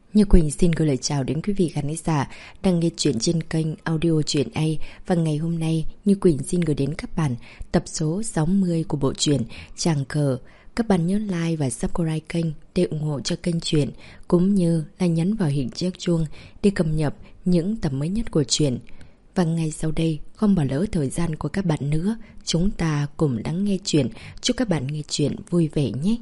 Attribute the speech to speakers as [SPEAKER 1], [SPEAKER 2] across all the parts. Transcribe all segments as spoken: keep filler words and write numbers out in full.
[SPEAKER 1] Như Quỳnh xin gửi lời chào đến quý vị khán giả đang nghe chuyện trên kênh Audio Truyện A. Và ngày hôm nay, Như Quỳnh xin gửi đến các bạn tập số sáu mươi của bộ truyện Tràng Cờ. Các bạn nhớ like và subscribe kênh để ủng hộ cho kênh truyện, cũng như là nhấn vào hình chiếc chuông để cập nhật những tập mới nhất của truyện. Và ngay sau đây, không bỏ lỡ thời gian của các bạn nữa, chúng ta cùng lắng nghe truyện. Chúc các bạn nghe truyện vui vẻ nhé!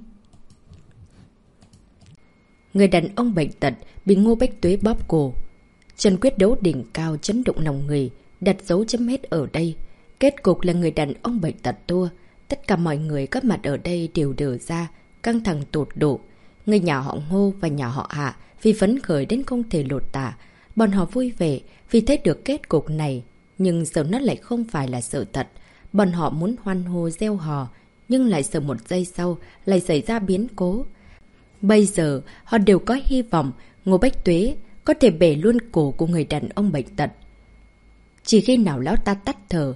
[SPEAKER 1] Người đàn ông bệnh tật bị Ngô Bách Tuế bóp cổ. Trận quyết đấu đỉnh cao chấn động lòng người, đặt dấu chấm hết ở đây. Kết cục là người đàn ông bệnh tật thua. Tất cả mọi người có mặt ở đây đều đờ ra, căng thẳng tột độ. Người nhà họ Ngô và nhà họ Hạ vì phấn khởi đến không thể lột tả. Bọn họ vui vẻ vì thấy được kết cục này, nhưng giờ nó lại không phải là sự thật. Bọn họ muốn hoan hô reo hò, nhưng lại sợ một giây sau lại xảy ra biến cố. Bây giờ, họ đều có hy vọng Ngô Bách Tuế có thể bể luôn cổ của người đàn ông bệnh tật. Chỉ khi nào lão ta tắt thở,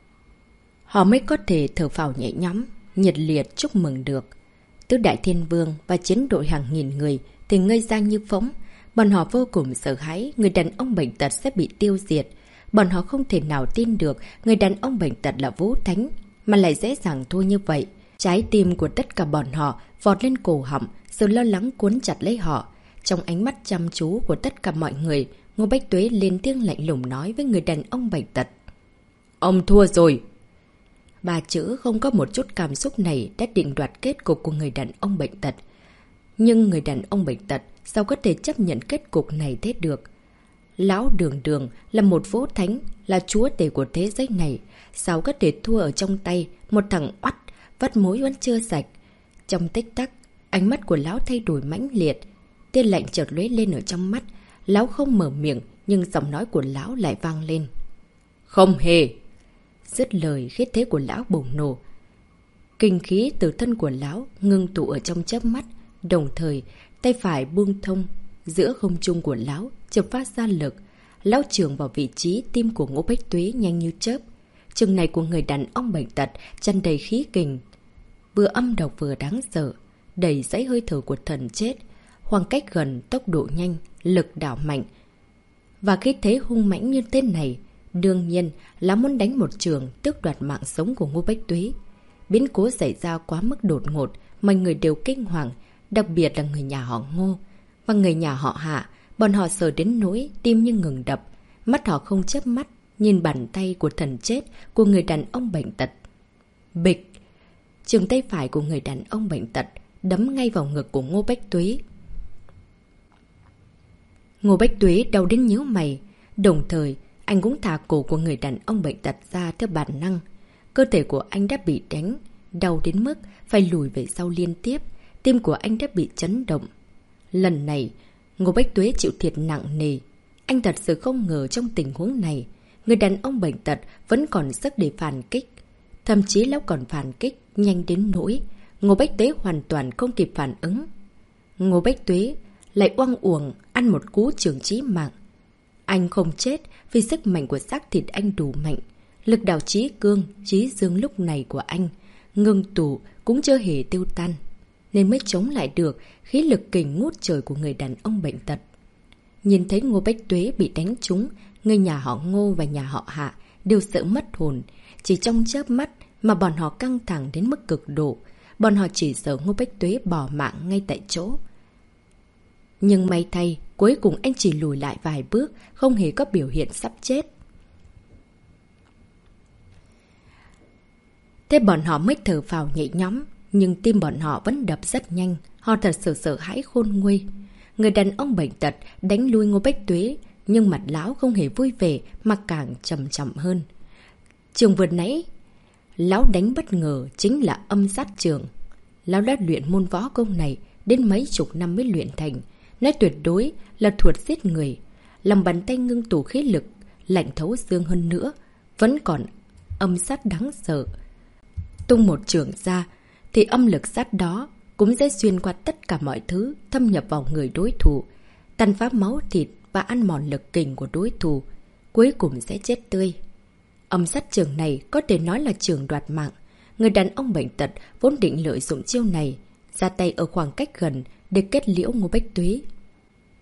[SPEAKER 1] họ mới có thể thở phào nhẹ nhõm, nhiệt liệt chúc mừng được. Tứ Đại Thiên Vương và chiến đội hàng nghìn người thì ngây ra như phỗng. Bọn họ vô cùng sợ hãi người đàn ông bệnh tật sẽ bị tiêu diệt. Bọn họ không thể nào tin được người đàn ông bệnh tật là Vũ Thánh, mà lại dễ dàng thua như vậy. Trái tim của tất cả bọn họ vọt lên cổ họng, sự lo lắng cuốn chặt lấy họ. Trong ánh mắt chăm chú của tất cả mọi người, Ngô Bách Tuế lên tiếng lạnh lùng nói với người đàn ông bệnh tật. Ông thua rồi! Ba chữ không có một chút cảm xúc này đã định đoạt kết cục của người đàn ông bệnh tật. Nhưng người đàn ông bệnh tật sao có thể chấp nhận kết cục này thế được? Lão Đường Đường là một Vũ Thánh, là chúa tể của thế giới này. Sao có thể thua ở trong tay một thằng oắt, vắt mối vẫn chưa sạch? Trong tích tắc, ánh mắt của lão thay đổi mãnh liệt. Tia lạnh chợt lóe lên ở trong mắt. Lão không mở miệng, nhưng giọng nói của lão lại vang lên. Không hề! Dứt lời, khí thế của lão bùng nổ. Kinh khí từ thân của lão ngưng tụ ở trong chớp mắt. Đồng thời, tay phải buông thông giữa không trung của lão chợt phát ra lực. Lão chưởng vào vị trí tim của Ngô Bách Tuế nhanh như chớp. Chừng này của người đàn ông bệnh tật tràn đầy khí kình, vừa âm độc vừa đáng sợ, đầy dãy hơi thở của thần chết. Khoảng cách gần, tốc độ nhanh, lực đảo mạnh. Và khí thế hung mãnh như thế này, đương nhiên là muốn đánh một trường tước đoạt mạng sống của Ngô Bách Tuế. Biến cố xảy ra quá mức đột ngột, mọi người đều kinh hoàng, đặc biệt là người nhà họ Ngô và người nhà họ Hạ. Bọn họ sợ đến nỗi tim như ngừng đập, mắt họ không chớp mắt nhìn bàn tay của thần chết của người đàn ông bệnh tật. Bịch! Trường tay phải của người đàn ông bệnh tật đấm ngay vào ngực của Ngô Bách Tuế. Ngô Bách Tuế đau đến nhíu mày, đồng thời anh cũng thả cổ của người đàn ông bệnh tật ra theo bản năng. Cơ thể của anh đã bị đánh, đau đến mức phải lùi về sau liên tiếp. Tim của anh đã bị chấn động. Lần này, Ngô Bách Tuế chịu thiệt nặng nề. Anh thật sự không ngờ trong tình huống này, người đàn ông bệnh tật vẫn còn sức để phản kích. Thậm chí lão còn phản kích nhanh đến nỗi Ngô Bách Tuế hoàn toàn không kịp phản ứng. Ngô Bách Tuế lại oang uổng ăn một cú chưởng chí mạng. Anh không chết vì sức mạnh của xác thịt anh đủ mạnh. Lực đạo chí cương, chí dương lúc này của anh ngưng tụ cũng chưa hề tiêu tan, nên mới chống lại được khí lực kình ngút trời của người đàn ông bệnh tật. Nhìn thấy Ngô Bách Tuế bị đánh trúng, người nhà họ Ngô và nhà họ Hạ đều sợ mất hồn. Chỉ trong chớp mắt mà bọn họ căng thẳng đến mức cực độ. Bọn họ chỉ sợ Ngô Bách Tuế bỏ mạng ngay tại chỗ. Nhưng may thay, cuối cùng anh chỉ lùi lại vài bước, không hề có biểu hiện sắp chết. Thế bọn họ mới thở phào nhẹ nhõm, nhưng tim bọn họ vẫn đập rất nhanh. Họ thật sự sợ hãi khôn nguôi. Người đàn ông bệnh tật đánh lui Ngô Bách Tuế, nhưng mặt lão không hề vui vẻ mà càng trầm trọng hơn. Trường vừa nãy, lão đánh bất ngờ chính là âm sát trường. Lão đã luyện môn võ công này đến mấy chục năm mới luyện thành. Nói tuyệt đối là thuật giết người. Lòng bàn tay ngưng tụ khí lực, lạnh thấu xương hơn nữa, vẫn còn âm sát đáng sợ. Tung một trường ra, thì âm lực sát đó cũng sẽ xuyên qua tất cả mọi thứ, thâm nhập vào người đối thủ, tàn phá máu thịt và ăn mòn lực kình của đối thủ, cuối cùng sẽ chết tươi. Âm sát trường này có thể nói là trường đoạt mạng. Người đàn ông bệnh tật vốn định lợi dụng chiêu này, ra tay ở khoảng cách gần để kết liễu Ngô Bách Tuế.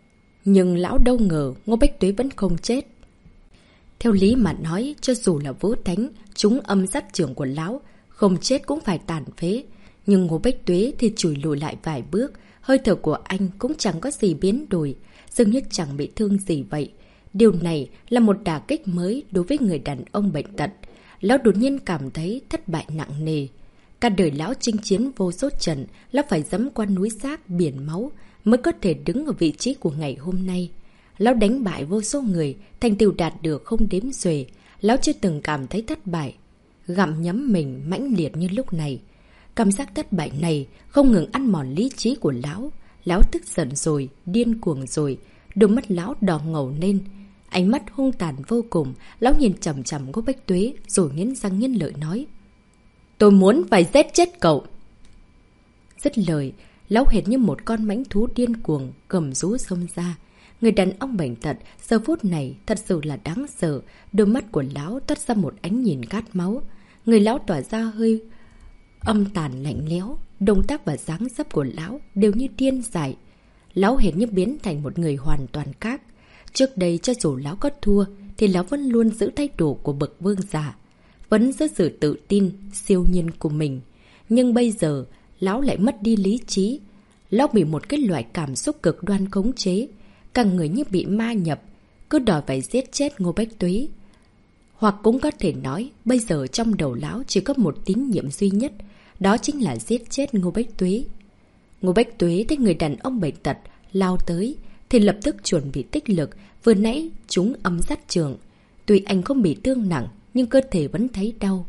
[SPEAKER 1] Nhưng lão đâu ngờ Ngô Bách Tuế vẫn không chết. Theo lý mà nói, cho dù là Vũ Thánh, chúng âm sát trưởng của lão, không chết cũng phải tàn phế. Nhưng Ngô Bách Tuế thì chùi lùi lại vài bước, hơi thở của anh cũng chẳng có gì biến đổi, dường như chẳng bị thương gì vậy. Điều này là một đả kích mới đối với người đàn ông bệnh tật. Lão đột nhiên cảm thấy thất bại nặng nề. Cả đời lão chinh chiến vô số trận, lão phải dẫm qua núi xác biển máu mới có thể đứng ở vị trí của ngày hôm nay. Lão đánh bại vô số người, thành tựu đạt được không đếm xuể. Lão chưa từng cảm thấy thất bại, gặm nhấm mình mãnh liệt như lúc này. Cảm giác thất bại này không ngừng ăn mòn lý trí của lão. Lão tức giận rồi, điên cuồng rồi, đôi mắt lão đỏ ngầu lên. Ánh mắt hung tàn vô cùng, lão nhìn chằm chằm Ngô Bách Tuế rồi nghiến răng nghiến lợi nói: "Tôi muốn phải giết chết cậu." Dứt lời, lão hệt như một con mãnh thú điên cuồng gầm rú xông ra. Người đàn ông bệnh tật giờ phút này thật sự là đáng sợ, đôi mắt của lão toát ra một ánh nhìn khát máu. Người lão tỏa ra hơi âm tàn lạnh lẽo, động tác và dáng dấp của lão đều như điên dại. Lão hệt như biến thành một người hoàn toàn khác. Trước đây cho dù lão có thua thì lão vẫn luôn giữ thái độ của bậc vương giả, vẫn giữ sự tự tin siêu nhiên của mình. Nhưng bây giờ lão lại mất đi lý trí. Lão bị một cái loại cảm xúc cực đoan khống chế, cả người như bị ma nhập, cứ đòi phải giết chết Ngô Bách Tuế. Hoặc cũng có thể nói bây giờ trong đầu lão chỉ có một tín nhiệm duy nhất, đó chính là giết chết Ngô Bách Tuế. Ngô Bách Tuế thấy người đàn ông bệnh tật lao tới thì lập tức chuẩn bị tích lực. Vừa nãy chúng âm sát trường, tuy anh không bị thương nặng nhưng cơ thể vẫn thấy đau.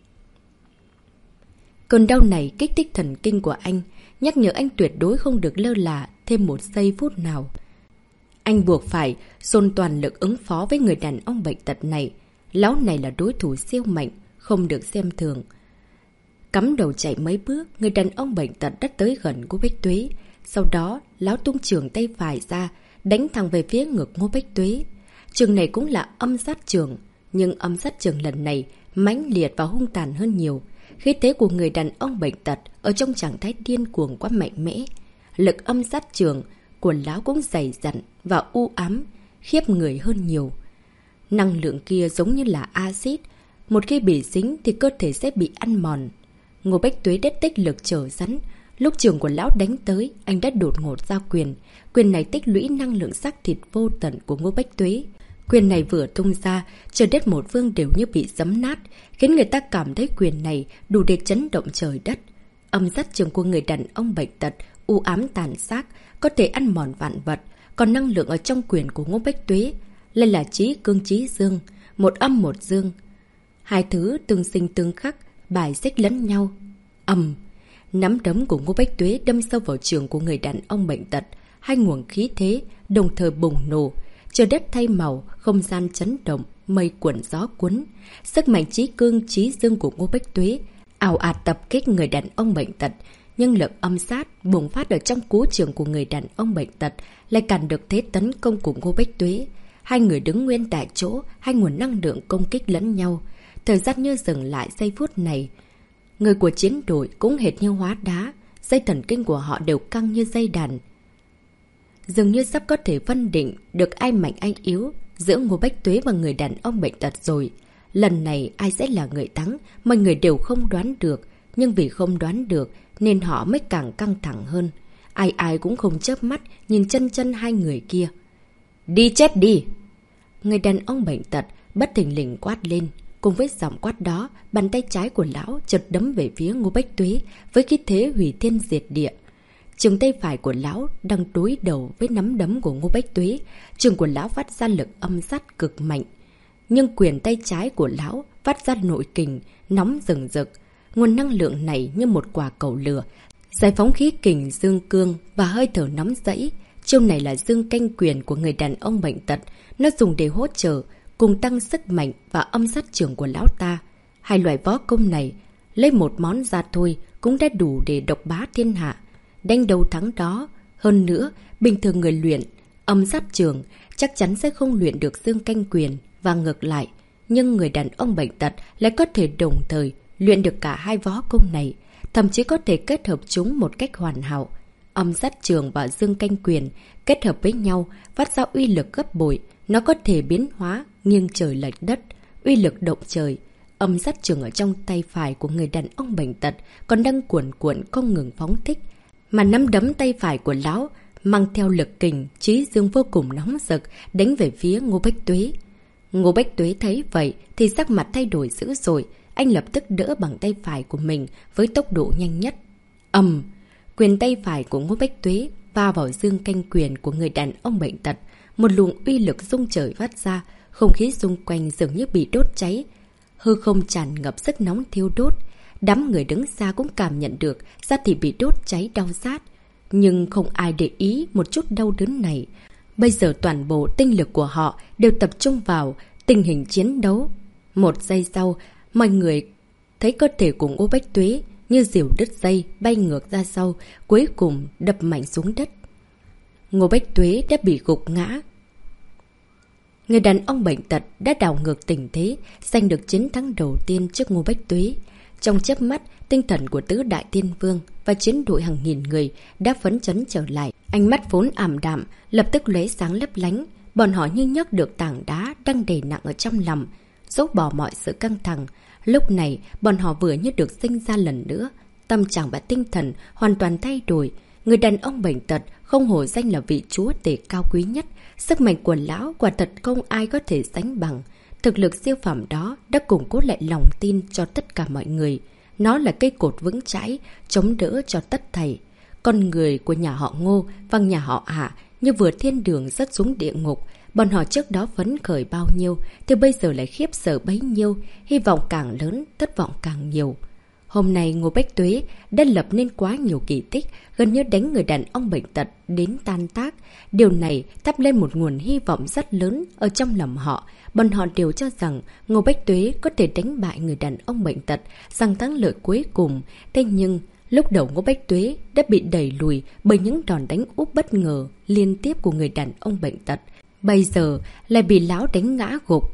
[SPEAKER 1] Cơn đau này kích thích thần kinh của anh, nhắc nhở anh tuyệt đối không được lơ là thêm một giây phút nào. Anh buộc phải dồn toàn lực ứng phó với người đàn ông bệnh tật này. Lão này là đối thủ siêu mạnh, không được xem thường. Cắm đầu chạy mấy bước, người đàn ông bệnh tật đã tới gần Ngô Bách Tuế. Sau đó, lão tung trường tay phải ra, đánh thẳng về phía ngực Ngô Bách Tuế. Trường này cũng là âm sát trường, nhưng âm sát trường lần này mãnh liệt và hung tàn hơn nhiều. Khí thế của người đàn ông bệnh tật ở trong trạng thái điên cuồng quá mạnh mẽ. Lực âm sát trường của lão cũng dày dặn và u ám, khiếp người hơn nhiều. Năng lượng kia giống như là axit, một khi bị dính thì cơ thể sẽ bị ăn mòn. Ngô Bách Tuế đã tích lực trở rắn. Lúc trường của lão đánh tới, anh đã đột ngột ra quyền. Quyền này tích lũy năng lượng xác thịt vô tận của Ngô Bách Tuế. Quyền này vừa tung ra, trời đất một phương đều như bị giấm nát, khiến người ta cảm thấy quyền này đủ để chấn động trời đất. Âm sát trường của người đàn ông bệnh tật, u ám tàn xác, có thể ăn mòn vạn vật. Còn năng lượng ở trong quyền của Ngô Bách Tuế lại là trí cương trí dương, một âm một dương. Hai thứ tương sinh tương khắc, bài xích lẫn nhau. Ầm, nắm đấm của Ngô Bách Tuế đâm sâu vào trường của người đàn ông bệnh tật. Hai nguồn khí thế đồng thời bùng nổ, trời đất thay màu, không gian chấn động, mây cuộn gió cuốn. Sức mạnh trí cương trí dương của Ngô Bách Tuế ào ạt tập kích người đàn ông bệnh tật, nhưng lực âm sát bùng phát ở trong cú trường của người đàn ông bệnh tật lại cản được thế tấn công của Ngô Bách Tuế. Hai người đứng nguyên tại chỗ, hai nguồn năng lượng công kích lẫn nhau. Thời gian như dừng lại giây phút này. Người của chiến đội cũng hệt như hóa đá, dây thần kinh của họ đều căng như dây đàn. Dường như sắp có thể phân định được ai mạnh ai yếu giữa Ngô Bách Tuế và người đàn ông bệnh tật rồi. Lần này ai sẽ là người thắng, mọi người đều không đoán được. Nhưng vì không đoán được nên họ mới càng căng thẳng hơn. Ai ai cũng không chớp mắt nhìn chân chân hai người kia. Đi chết đi! Người đàn ông bệnh tật bất thình lình quát lên. Cùng với giọng quát đó, bàn tay trái của lão chợt đấm về phía Ngô Bách Tuế với khí thế hủy thiên diệt địa. Trường tay phải của lão đang đối đầu với nắm đấm của Ngô Bách Tuế. Trường của lão phát ra lực âm sát cực mạnh. Nhưng quyền tay trái của lão phát ra nội kình, nóng rừng rực. Nguồn năng lượng này như một quả cầu lửa, giải phóng khí kình dương cương và hơi thở nóng rẫy. Chiêu này là dương canh quyền của người đàn ông bệnh tật. Nó dùng để hỗ trợ, cùng tăng sức mạnh và âm sát trường của lão ta. Hai loại võ công này, lấy một món ra thôi cũng đã đủ để độc bá thiên hạ. Đánh đầu thắng đó. Hơn nữa, bình thường người luyện âm sát trường chắc chắn sẽ không luyện được dương canh quyền và ngược lại. Nhưng người đàn ông bệnh tật lại có thể đồng thời luyện được cả hai võ công này, thậm chí có thể kết hợp chúng một cách hoàn hảo. Âm sát trường và dương canh quyền kết hợp với nhau, phát ra uy lực gấp bội. Nó có thể biến hóa, nghiêng trời lệch đất, uy lực động trời. Âm sát trường ở trong tay phải của người đàn ông bệnh tật còn đang cuộn cuộn không ngừng phóng thích. Mà nắm đấm tay phải của lão mang theo lực kình, chí dương vô cùng nóng rực, đánh về phía Ngô Bách Tuế. Ngô Bách Tuế thấy vậy thì sắc mặt thay đổi dữ dội. Anh lập tức đỡ bằng tay phải của mình với tốc độ nhanh nhất. Ầm! Quyền tay phải của Ngô Bách Tuế va vào dương canh quyền của người đàn ông bệnh tật. Một luồng uy lực rung trời phát ra, không khí xung quanh dường như bị đốt cháy. Hư không tràn ngập sức nóng thiêu đốt. Đám người đứng xa cũng cảm nhận được da thịt bị đốt cháy đau rát. Nhưng không ai để ý một chút đau đớn này. Bây giờ toàn bộ tinh lực của họ đều tập trung vào tình hình chiến đấu. Một giây sau, mọi người thấy cơ thể của Ngô Bách Tuế như diều đứt dây bay ngược ra sau, cuối cùng đập mạnh xuống đất. Ngô Bách Tuế đã bị gục ngã. Người đàn ông bệnh tật đã đảo ngược tình thế, giành được chiến thắng đầu tiên trước Ngô Bách Tuế. Trong chớp mắt, tinh thần của tứ đại tiên vương và chiến đội hàng nghìn người đã phấn chấn trở lại. Ánh mắt vốn ảm đạm, lập tức lóe sáng lấp lánh. Bọn họ như nhấc được tảng đá đang đè nặng ở trong lòng, dốc bỏ mọi sự căng thẳng. Lúc này, bọn họ vừa như được sinh ra lần nữa. Tâm trạng và tinh thần hoàn toàn thay đổi. Người đàn ông bệnh tật không hổ danh là vị chúa tể cao quý nhất. Sức mạnh của lão quả thật không ai có thể sánh bằng. Thực lực siêu phẩm đó đã củng cố lại lòng tin cho tất cả mọi người. Nó là cây cột vững chãi, chống đỡ cho tất thảy. Con người của nhà họ Ngô và nhà họ Hạ như vừa thiên đường rớt xuống địa ngục. Bọn họ trước đó phấn khởi bao nhiêu thì bây giờ lại khiếp sợ bấy nhiêu. Hy vọng càng lớn, thất vọng càng nhiều. Hôm nay Ngô Bách Tuế đã lập nên quá nhiều kỳ tích, gần như đánh người đàn ông bệnh tật đến tan tác. Điều này thắp lên một nguồn hy vọng rất lớn ở trong lòng họ. Bọn họ đều cho rằng Ngô Bách Tuế có thể đánh bại người đàn ông bệnh tật, giành thắng lợi cuối cùng. Thế nhưng, lúc đầu Ngô Bách Tuế đã bị đẩy lùi bởi những đòn đánh úp bất ngờ liên tiếp của người đàn ông bệnh tật. Bây giờ lại bị lão đánh ngã gục,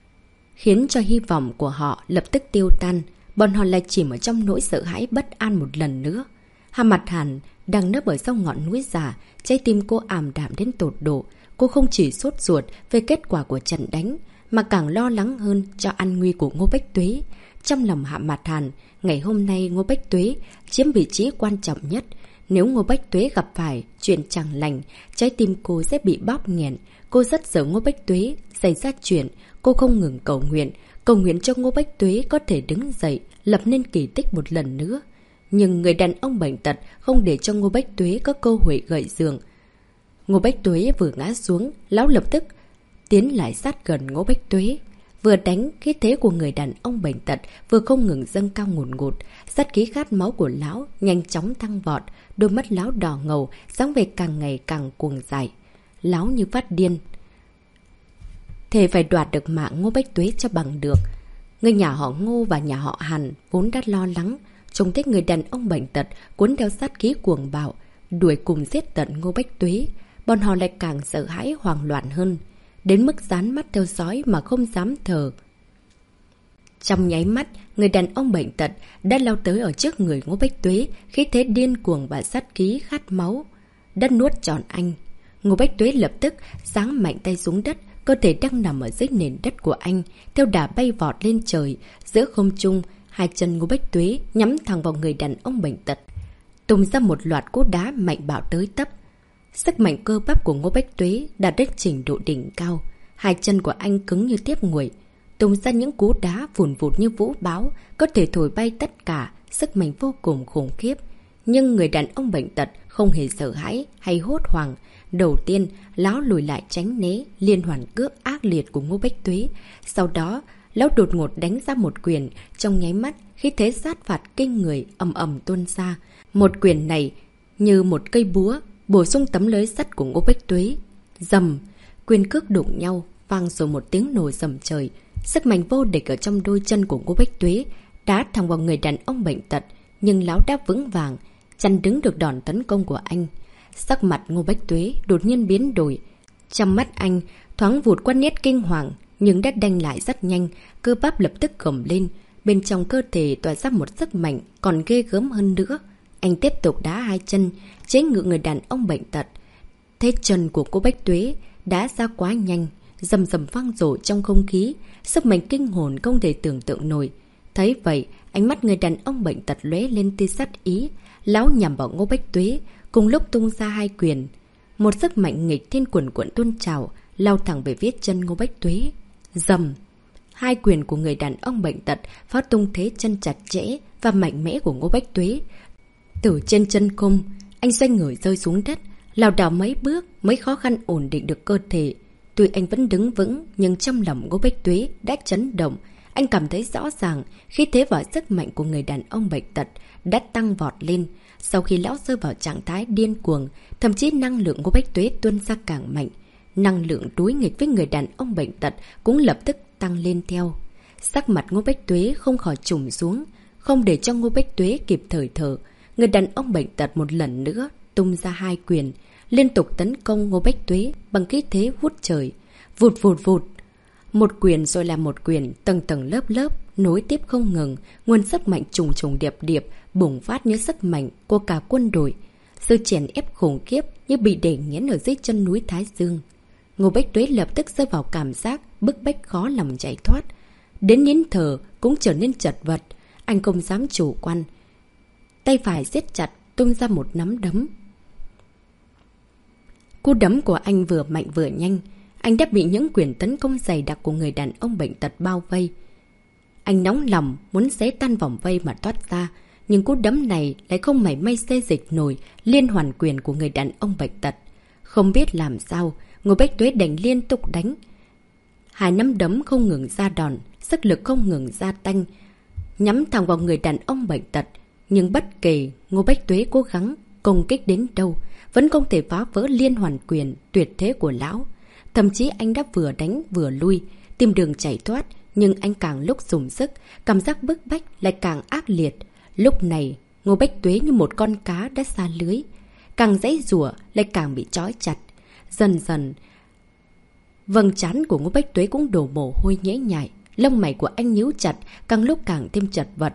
[SPEAKER 1] khiến cho hy vọng của họ lập tức tiêu tan. Bọn họ lại chìm ở trong nỗi sợ hãi bất an một lần nữa. Hà Mặt Hàn đang nấp ở sau ngọn núi già, trái tim cô ảm đạm đến tột độ. Cô không chỉ sốt ruột về kết quả của trận đánh, mà càng lo lắng hơn cho an nguy của Ngô Bách Tuế. Trong lòng Hạ Mặt Hàn, ngày hôm nay Ngô Bách Tuế chiếm vị trí quan trọng nhất. Nếu Ngô Bách Tuế gặp phải chuyện chẳng lành, trái tim cô sẽ bị bóp nghẹn. Cô rất sợ Ngô Bách Tuế xảy ra chuyện. Cô không ngừng cầu nguyện, cầu nguyện cho Ngô Bách Tuế có thể đứng dậy, lập nên kỳ tích một lần nữa. Nhưng người đàn ông bệnh tật không để cho Ngô Bách Tuế có cơ hội gậy giường. Ngô Bách Tuế vừa ngã xuống, lão lập tức tiến lại sát gần Ngô Bách Tuế. Vừa đánh, khí thế của người đàn ông bệnh tật vừa không ngừng dâng cao ngùn ngụt. Sát khí khát máu của lão nhanh chóng tăng vọt, đôi mắt lão đỏ ngầu, dáng vẻ càng ngày càng cuồng dại. Lão như phát điên, thề phải đoạt được mạng Ngô Bách Tuế cho bằng được. Người nhà họ Ngô và nhà họ Hàn vốn đã lo lắng, trông thấy người đàn ông bệnh tật cuốn theo sát khí cuồng bạo, đuổi cùng giết tận Ngô Bách Tuế. Bọn họ lại càng sợ hãi hoảng loạn hơn, đến mức dán mắt theo dõi mà không dám thở. Trong nháy mắt, người đàn ông bệnh tật đã lao tới ở trước người Ngô Bách Tuế, khí thế điên cuồng và sát khí khát máu đã nuốt trọn anh. Ngô Bách Tuế lập tức giáng mạnh tay xuống đất, cơ thể đang nằm ở dưới nền đất của anh, theo đà bay vọt lên trời. Giữa không trung, hai chân Ngô Bách Tuế nhắm thẳng vào người đàn ông bệnh tật, tung ra một loạt cú đá mạnh bạo tới tấp. Sức mạnh cơ bắp của Ngô Bách Tuế đạt đến trình độ đỉnh cao. Hai chân của anh cứng như tiếp nguội, tung ra những cú đá vùn vụt như vũ bão, có thể thổi bay tất cả, sức mạnh vô cùng khủng khiếp. Nhưng người đàn ông bệnh tật không hề sợ hãi hay hốt hoảng. Đầu tiên, lão lùi lại tránh né liên hoàn cước ác liệt của Ngô Bách Tuế. Sau đó, lão đột ngột đánh ra một quyền. Trong nháy mắt, khí thế sát phạt kinh người ầm ầm tuôn ra. Một quyền này như một cây búa bổ sung tấm lưới sắt của Ngô Bách Tuế. Dầm, quyền cước đụng nhau, vang rồi một tiếng nổ rầm trời. Sức mạnh vô địch ở trong đôi chân của Ngô Bách Tuế đá thẳng vào người đàn ông bệnh tật, nhưng lão đã vững vàng chặn đứng được đòn tấn công của anh. Sắc mặt Ngô Bách Tuế đột nhiên biến đổi. Trong mắt anh thoáng vụt qua nét kinh hoàng, nhưng đã đanh lại rất nhanh, cơ bắp lập tức gầm lên. Bên trong cơ thể tỏa ra một sức mạnh còn ghê gớm hơn nữa. Anh tiếp tục đá hai chân, chế ngự người đàn ông bệnh tật. Thế chân của cô Bách Tuế đã ra quá nhanh, rầm rầm vang dội trong không khí, sức mạnh kinh hồn không thể tưởng tượng nổi. Thấy vậy, ánh mắt người đàn ông bệnh tật lóe lên tia sát ý, lão nhằm vào Ngô Bách Tuế, cùng lúc tung ra hai quyền. Một sức mạnh nghịch thiên quần quận tuôn trào, lao thẳng về phía chân Ngô Bách Tuế. Rầm! Hai quyền của người đàn ông bệnh tật phát tung thế chân chặt chẽ và mạnh mẽ của Ngô Bách Tuế. Từ trên chân cung, anh xoay người rơi xuống đất, lảo đảo mấy bước mới khó khăn ổn định được cơ thể. Tuy anh vẫn đứng vững, nhưng trong lòng Ngô Bách Tuế đã chấn động. Anh cảm thấy rõ ràng khi thế và sức mạnh của người đàn ông bệnh tật đã tăng vọt lên. Sau khi lão rơi vào trạng thái điên cuồng, thậm chí năng lượng Ngô Bách Tuế tuôn ra càng mạnh. Năng lượng đối nghịch với người đàn ông bệnh tật cũng lập tức tăng lên theo. Sắc mặt Ngô Bách Tuế không khỏi trùng xuống, không để cho Ngô Bách Tuế kịp thời thở. Người đàn ông bệnh tật một lần nữa tung ra hai quyền, liên tục tấn công Ngô Bách Tuế bằng khí thế vút trời. Vụt vụt vụt. Một quyền rồi là một quyền, tầng tầng lớp lớp, nối tiếp không ngừng, nguồn sức mạnh trùng trùng điệp điệp, bùng phát như sức mạnh của cả quân đội. Sự chèn ép khủng khiếp như bị đè nghiến ở dưới chân núi Thái Dương. Ngô Bách Tuế lập tức rơi vào cảm giác bức bách khó lòng chạy thoát. Đến nín thở cũng trở nên chật vật, anh không dám chủ quan. Tay phải siết chặt, tung ra một nắm đấm. Cú đấm của anh vừa mạnh vừa nhanh, anh đã bị những quyền tấn công dày đặc của người đàn ông bệnh tật bao vây. Anh nóng lòng muốn xé tan vòng vây mà thoát ra, nhưng cú đấm này lại không mảy may xê dịch nổi liên hoàn quyền của người đàn ông bệnh tật. Không biết làm sao, Ngô Bách Tuế đành liên tục đánh. Hai nắm đấm không ngừng ra đòn, sức lực không ngừng gia tăng, nhắm thẳng vào người đàn ông bệnh tật. Nhưng bất kể Ngô Bách Tuế cố gắng công kích đến đâu, vẫn không thể phá vỡ liên hoàn quyền tuyệt thế của lão. Thậm chí anh đã vừa đánh vừa lui, tìm đường chạy thoát, nhưng anh càng lúc dùng sức, cảm giác bức bách lại càng ác liệt. Lúc này, Ngô Bách Tuế như một con cá đã xa lưới, càng giãy giụa lại càng bị trói chặt. Dần dần, vầng trán của Ngô Bách Tuế cũng đổ mồ hôi nhễ nhại, lông mày của anh nhíu chặt, càng lúc càng thêm chật vật.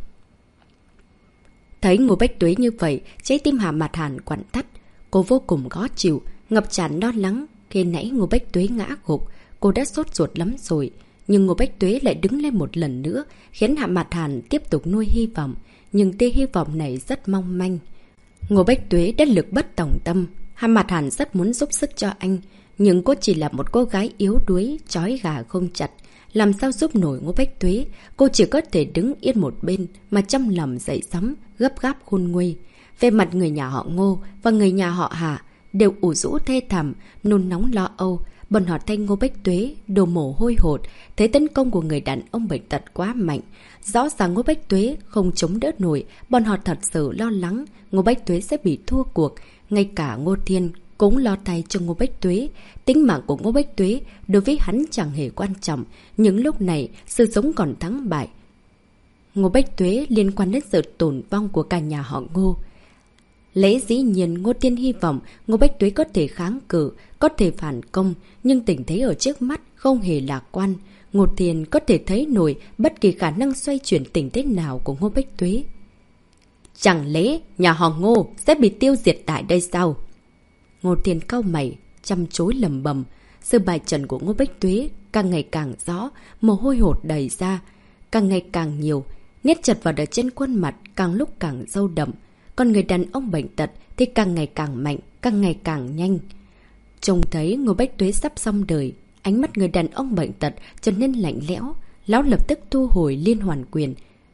[SPEAKER 1] Thấy Ngô Bách Tuế như vậy, trái tim Hạ Mạt Hàn quặn thắt. Cô vô cùng khó chịu, ngập tràn lo lắng. Khi nãy Ngô Bách Tuế ngã gục, cô đã sốt ruột lắm rồi. Nhưng Ngô Bách Tuế lại đứng lên một lần nữa, khiến Hạ Mạt Hàn tiếp tục nuôi hy vọng. Nhưng tia hy vọng này rất mong manh. Ngô Bách Tuế đã lực bất tòng tâm. Hạ Mạt Hàn rất muốn giúp sức cho anh, nhưng cô chỉ là một cô gái yếu đuối, trói gà không chặt. Làm sao giúp nổi Ngô Bách Tuế? Cô chỉ có thể đứng yên một bên mà trong lòng dậy sóng, gấp gáp khôn nguôi. Về mặt người nhà họ Ngô và người nhà họ Hạ đều ủ rũ thê thảm, nôn nóng lo âu. Bọn họ thay Ngô Bách Tuế đổ mồ hôi hột, thấy tấn công của người đàn ông bệnh tật quá mạnh. Rõ ràng Ngô Bách Tuế không chống đỡ nổi, bọn họ thật sự lo lắng Ngô Bách Tuế sẽ bị thua cuộc. Ngay cả Ngô Thiên cũng lo tay cho Ngô Bách Tuế. Tính mạng của Ngô Bách Tuế đối với hắn chẳng hề quan trọng, những lúc này sự sống còn thắng bại. Ngô Bách Tuế liên quan đến sự tổn vong của cả nhà họ Ngô. Lẽ dĩ nhiên Ngô Thiên hy vọng Ngô Bách Tuế có thể kháng cự, có thể phản công, nhưng tình thế ở trước mắt không hề lạc quan. Ngô Thiên có thể thấy nổi bất kỳ khả năng xoay chuyển tình thế nào của Ngô Bách Tuế. Chẳng lẽ nhà họ Ngô sẽ bị tiêu diệt tại đây sao? Ngô Thiên cau mày, chăm chối lầm bầm. Sự bài trận của Ngô Bách Tuế càng ngày càng rõ, mồ hôi hột đầy ra, càng ngày càng nhiều. Nét chật vật ở trên khuôn mặt càng lúc càng sâu đậm. Còn người đàn ông bệnh tật thì càng ngày càng mạnh, càng ngày càng nhanh. Trông thấy Ngô Bách Tuế sắp xong đời, ánh mắt người đàn ông bệnh tật trở nên lạnh lẽo. Lão lập tức thu hồi liên hoàn quyền,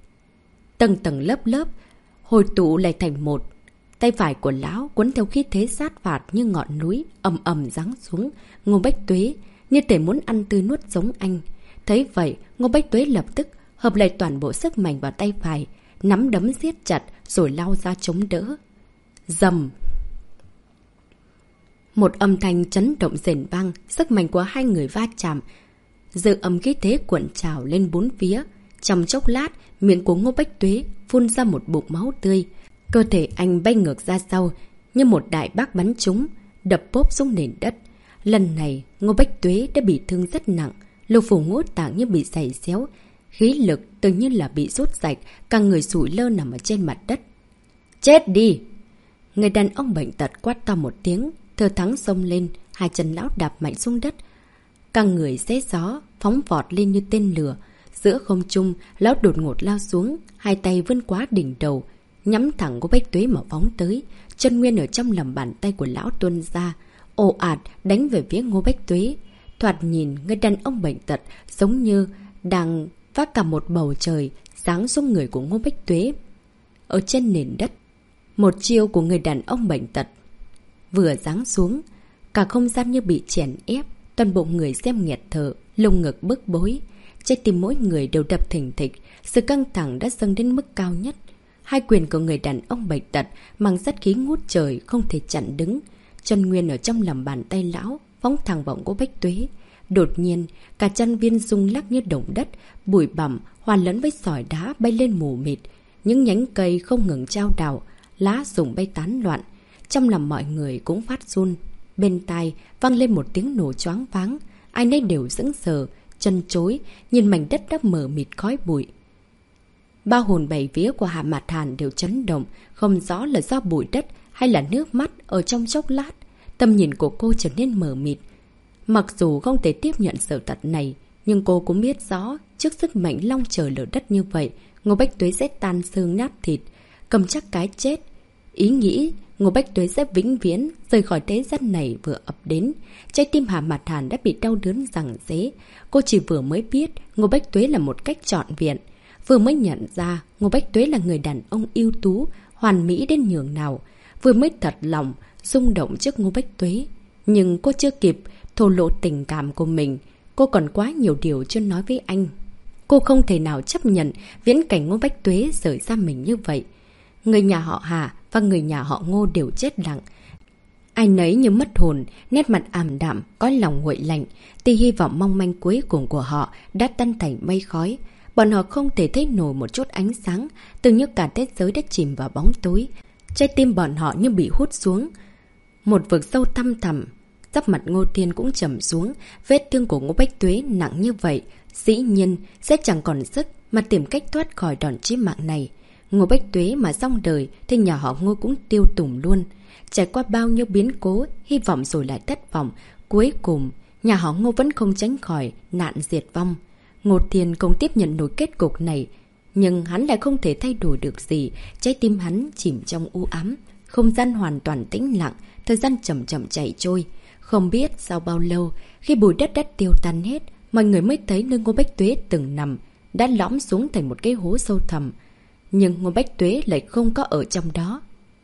[SPEAKER 1] tầng tầng lớp lớp hồi tụ lại thành một. Tay phải của lão cuốn theo khí thế sát phạt như ngọn núi ầm ầm giáng xuống Ngô Bách Tuế, như thể muốn ăn tươi nuốt sống anh. Thấy vậy, Ngô Bách Tuế lập tức hợp lại toàn bộ sức mạnh vào tay phải, nắm đấm siết chặt rồi lao ra chống đỡ. Rầm! Một âm thanh chấn động rền vang, sức mạnh của hai người va chạm, dư âm khí thế cuộn trào lên bốn phía. Trong chốc lát, miệng của Ngô Bách Tuế phun ra một bụng máu tươi. Cơ thể anh bay ngược ra sau như một đại bác bắn trúng, đập bốp xuống nền đất. Lần này, Ngô Bách Tuế đã bị thương rất nặng, lục phủ ngũ tạng như bị giày xéo, khí lực tự như là bị rút sạch, cả người sụi lơ nằm ở trên mặt đất. Chết đi! Người đàn ông bệnh tật quát to một tiếng, Thừa thắng xông lên, hai chân lão đạp mạnh xuống đất. Cả người xé gió, phóng vọt lên như tên lửa. Giữa không trung, lão đột ngột lao xuống, hai tay vươn quá đỉnh đầu, nhắm thẳng Ngô Bách Tuế mà phóng tới. Chân nguyên ở trong lòng bàn tay của lão tuôn ra, ồ ạt đánh về phía Ngô Bách Tuế. Thoạt nhìn, người đàn ông bệnh tật giống như đang vác cả một bầu trời giáng xuống người của Ngô Bách Tuế. Ở trên nền đất, một chiêu của người đàn ông bệnh tật vừa giáng xuống, cả không gian như bị chèn ép, toàn bộ người xem nghẹt thở, lồng ngực bức bối. Trái tim mỗi người đều đập thình thịch, sự căng thẳng đã dâng đến mức cao nhất. Hai quyền của người đàn ông bệnh tật mang sát khí ngút trời không thể chặn đứng. Chân nguyên ở trong lòng bàn tay lão phóng thẳng vào Ngô Bách Tuế. Đột nhiên, cả chân viên rung lắc như động đất, bụi bặm hòa lẫn với sỏi đá bay lên mù mịt. Những nhánh cây không ngừng chao đảo, lá rụng bay tán loạn. Trong lòng mọi người cũng phát run. Bên tai vang lên một tiếng nổ choáng váng, ai nấy đều sững sờ, chân chối, nhìn mảnh đất đã mờ mịt khói bụi. Ba hồn bảy vía của Hạ Mạt Hàn đều chấn động, không rõ là do bụi đất hay là nước mắt ở trong chốc lát. Tầm nhìn của cô trở nên mờ mịt. Mặc dù không thể tiếp nhận sự thật này, nhưng cô cũng biết rõ, trước sức mạnh long trời lở đất như vậy, Ngô Bách Tuế sẽ tan xương nát thịt, cầm chắc cái chết. Ý nghĩ Ngô Bách Tuế sẽ vĩnh viễn rời khỏi thế gian này vừa ập đến. Trái tim Hạ Mạt Hàn đã bị đau đớn giằng xé. Cô chỉ vừa mới biết Ngô Bách Tuế là một cách trọn vẹn, vừa mới nhận ra Ngô Bách Tuế là người đàn ông ưu tú, hoàn mỹ đến nhường nào, vừa mới thật lòng rung động trước Ngô Bách Tuế. Nhưng cô chưa kịp thổ lộ tình cảm của mình, cô còn quá nhiều điều chưa nói với anh. Cô không thể nào chấp nhận viễn cảnh Ngô Bách Tuế rời xa mình như vậy. Người nhà họ Hà và người nhà họ Ngô đều chết lặng. Ai nấy như mất hồn, nét mặt ảm đạm, có lòng nguội lạnh. Tia hy vọng mong manh cuối cùng của họ đã tan thành mây khói. Bọn họ không thể thấy nổi một chút ánh sáng, tưởng như cả thế giới đã chìm vào bóng tối. Trái tim bọn họ như bị hút xuống một vực sâu thăm thẳm. Sắc mặt Ngô Thiên cũng trầm xuống. Vết thương của Ngô Bách Tuế nặng như vậy, dĩ nhiên sẽ chẳng còn sức mà tìm cách thoát khỏi đòn chí mạng này. Ngô Bách Tuế mà xong đời thì nhà họ Ngô cũng tiêu tùng luôn. Trải qua bao nhiêu biến cố, hy vọng rồi lại thất vọng, cuối cùng nhà họ Ngô vẫn không tránh khỏi nạn diệt vong. Ngô Thiên không tiếp nhận nổi kết cục này, nhưng hắn lại không thể thay đổi được gì. Trái tim hắn chìm trong u ám. Không gian hoàn toàn tĩnh lặng, thời gian chậm chậm chạy trôi. Không biết sau bao lâu, khi bụi đất đất tiêu tan hết, mọi người mới thấy nơi Ngô Bách Tuế từng nằm đã lõm xuống thành một cái hố sâu thẳm. Nhưng Ngô Bách Tuế lại không có ở trong đó.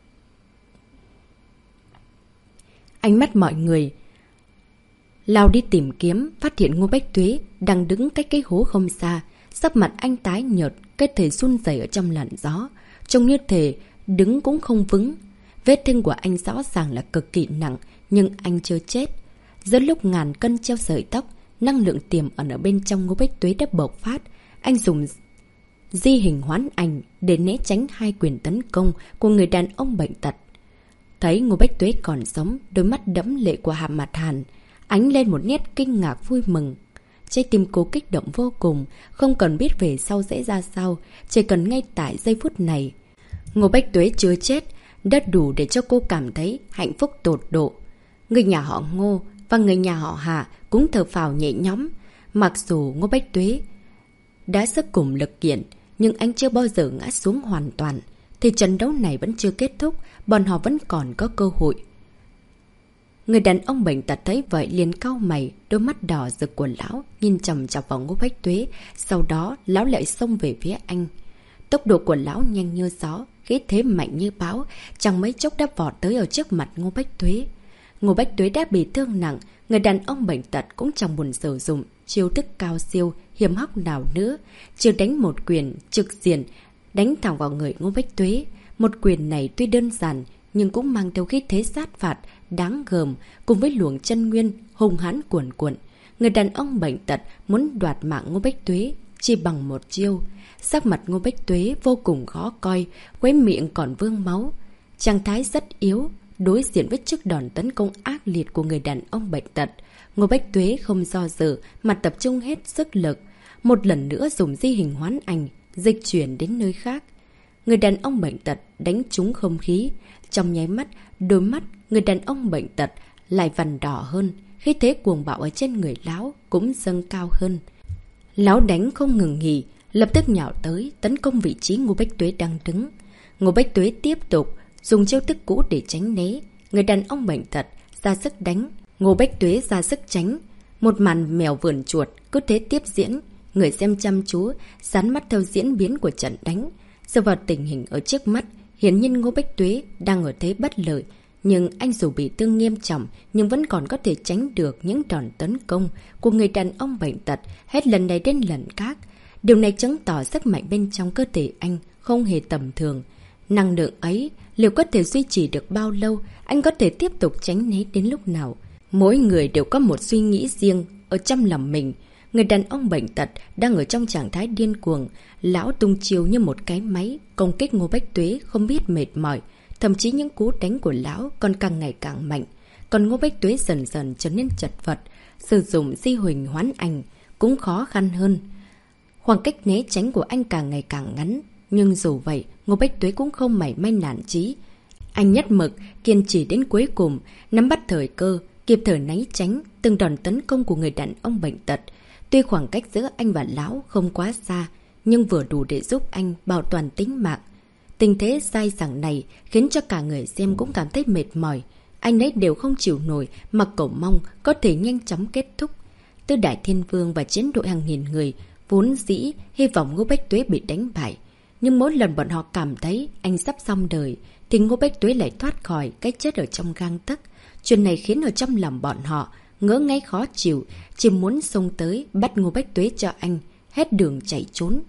[SPEAKER 1] Ánh mắt mọi người lao đi tìm kiếm, phát hiện Ngô Bách Tuế đang đứng cách cái hố không xa. Sắc mặt anh tái nhợt, cái thể run rẩy ở trong làn gió, trông như thể đứng cũng không vững. Vết thương của anh rõ ràng là cực kỳ nặng, nhưng anh chưa chết. Giữa lúc ngàn cân treo sợi tóc, năng lượng tiềm ẩn ở bên trong Ngô Bách Tuế đã bộc phát. Anh dùng di hình hoán ảnh để né tránh hai quyền tấn công của người đàn ông bệnh tật. Thấy Ngô Bách Tuế còn sống, đôi mắt đẫm lệ của Hạ Mạt Hàn ánh lên một nét kinh ngạc vui mừng. Trái tim cô kích động vô cùng, không cần biết về sau sẽ ra sao, chỉ cần ngay tại giây phút này Ngô Bách Tuế chưa chết đã đủ để cho cô cảm thấy hạnh phúc tột độ. Người nhà họ Ngô và người nhà họ Hà cũng thở phào nhẹ nhõm. Mặc dù Ngô Bách Tuế đã sức cùng lực kiện, nhưng anh chưa bao giờ ngã xuống hoàn toàn. Thì trận đấu này vẫn chưa kết thúc, bọn họ vẫn còn có cơ hội. Người đàn ông bệnh tật thấy vậy liền cau mày, đôi mắt đỏ rực của lão nhìn chằm chằm vào Ngô Bách Tuế. Sau đó lão lại xông về phía anh. Tốc độ của lão nhanh như gió, khí thế mạnh như bão, chẳng mấy chốc đã vọt tới ở trước mặt Ngô Bách Tuế. Ngô Bách Tuế đã bị thương nặng, người đàn ông bệnh tật cũng chẳng buồn sử dụng chiêu thức cao siêu hiểm hóc nào nữa, chưa đánh một quyền trực diện đánh thẳng vào người Ngô Bách Tuế. Một quyền này tuy đơn giản nhưng cũng mang theo khí thế sát phạt đáng gờm, cùng với luồng chân nguyên hung hãn cuồn cuộn. Người đàn ông bệnh tật muốn đoạt mạng Ngô Bách Tuế chỉ bằng một chiêu. Sắc mặt Ngô Bách Tuế vô cùng khó coi, khóe miệng còn vương máu, trạng thái rất yếu. Đối diện với chiếc đòn tấn công ác liệt của người đàn ông bệnh tật, Ngô Bách Tuế không do dự mà tập trung hết sức lực, một lần nữa dùng di hình hoán ảnh dịch chuyển đến nơi khác. người đàn ông bệnh tật đánh trúng không khí. Trong nháy mắt, đôi mắt người đàn ông bệnh tật lại vằn đỏ hơn, khí thế cuồng bạo ở trên người lão cũng dâng cao hơn. Lão đánh không ngừng nghỉ, lập tức nhào tới tấn công vị trí Ngô Bách Tuế đang đứng. Ngô Bách Tuế tiếp tục dùng chiêu thức cũ để tránh né. Người đàn ông bệnh tật ra sức đánh, Ngô Bách Tuế ra sức tránh. Một màn mèo vườn chuột cứ thế tiếp diễn. Người xem chăm chú, dán mắt theo diễn biến của trận đánh. Dựa vào tình hình ở trước mắt, hiển nhiên Ngô Bách Tuế đang ở thế bất lợi. Nhưng anh dù bị thương nghiêm trọng nhưng vẫn còn có thể tránh được những đòn tấn công của người đàn ông bệnh tật hết lần này đến lần khác. Điều này chứng tỏ sức mạnh bên trong cơ thể anh không hề tầm thường. Năng lượng ấy liệu có thể duy trì được bao lâu, anh có thể tiếp tục tránh né đến lúc nào. Mỗi người đều có một suy nghĩ riêng ở trong lòng mình. Người đàn ông bệnh tật đang ở trong trạng thái điên cuồng. Lão tung chiêu như một cái máy công kích Ngô Bách Tuế không biết mệt mỏi. Thậm chí những cú đánh của lão còn càng ngày càng mạnh. Còn Ngô Bách Tuế dần dần trở nên chật vật. Sử dụng di huỳnh hoán ảnh cũng khó khăn hơn. Khoảng cách né tránh của anh càng ngày càng ngắn. Nhưng dù vậy, Ngô Bách Tuế cũng không mảy may nản chí. Anh nhất mực, kiên trì đến cuối cùng, nắm bắt thời cơ, kịp thời né tránh từng đòn tấn công của người đàn ông bệnh tật. Tuy khoảng cách giữa anh và lão không quá xa, nhưng vừa đủ để giúp anh bảo toàn tính mạng. Tình thế dai dẳng này khiến cho cả người xem cũng cảm thấy mệt mỏi. Anh ấy đều không chịu nổi mà cầu mong có thể nhanh chóng kết thúc. Tư Đại Thiên Vương và chiến đội hàng nghìn người vốn dĩ hy vọng Ngô Bách Tuế bị đánh bại. Nhưng mỗi lần bọn họ cảm thấy anh sắp xong đời thì Ngô Bách Tuế lại thoát khỏi cái chết ở trong gang tấc. Chuyện này khiến ở trong lòng bọn họ ngỡ ngáy khó chịu, chỉ muốn xông tới bắt Ngô Bách Tuế cho anh hết đường chạy trốn.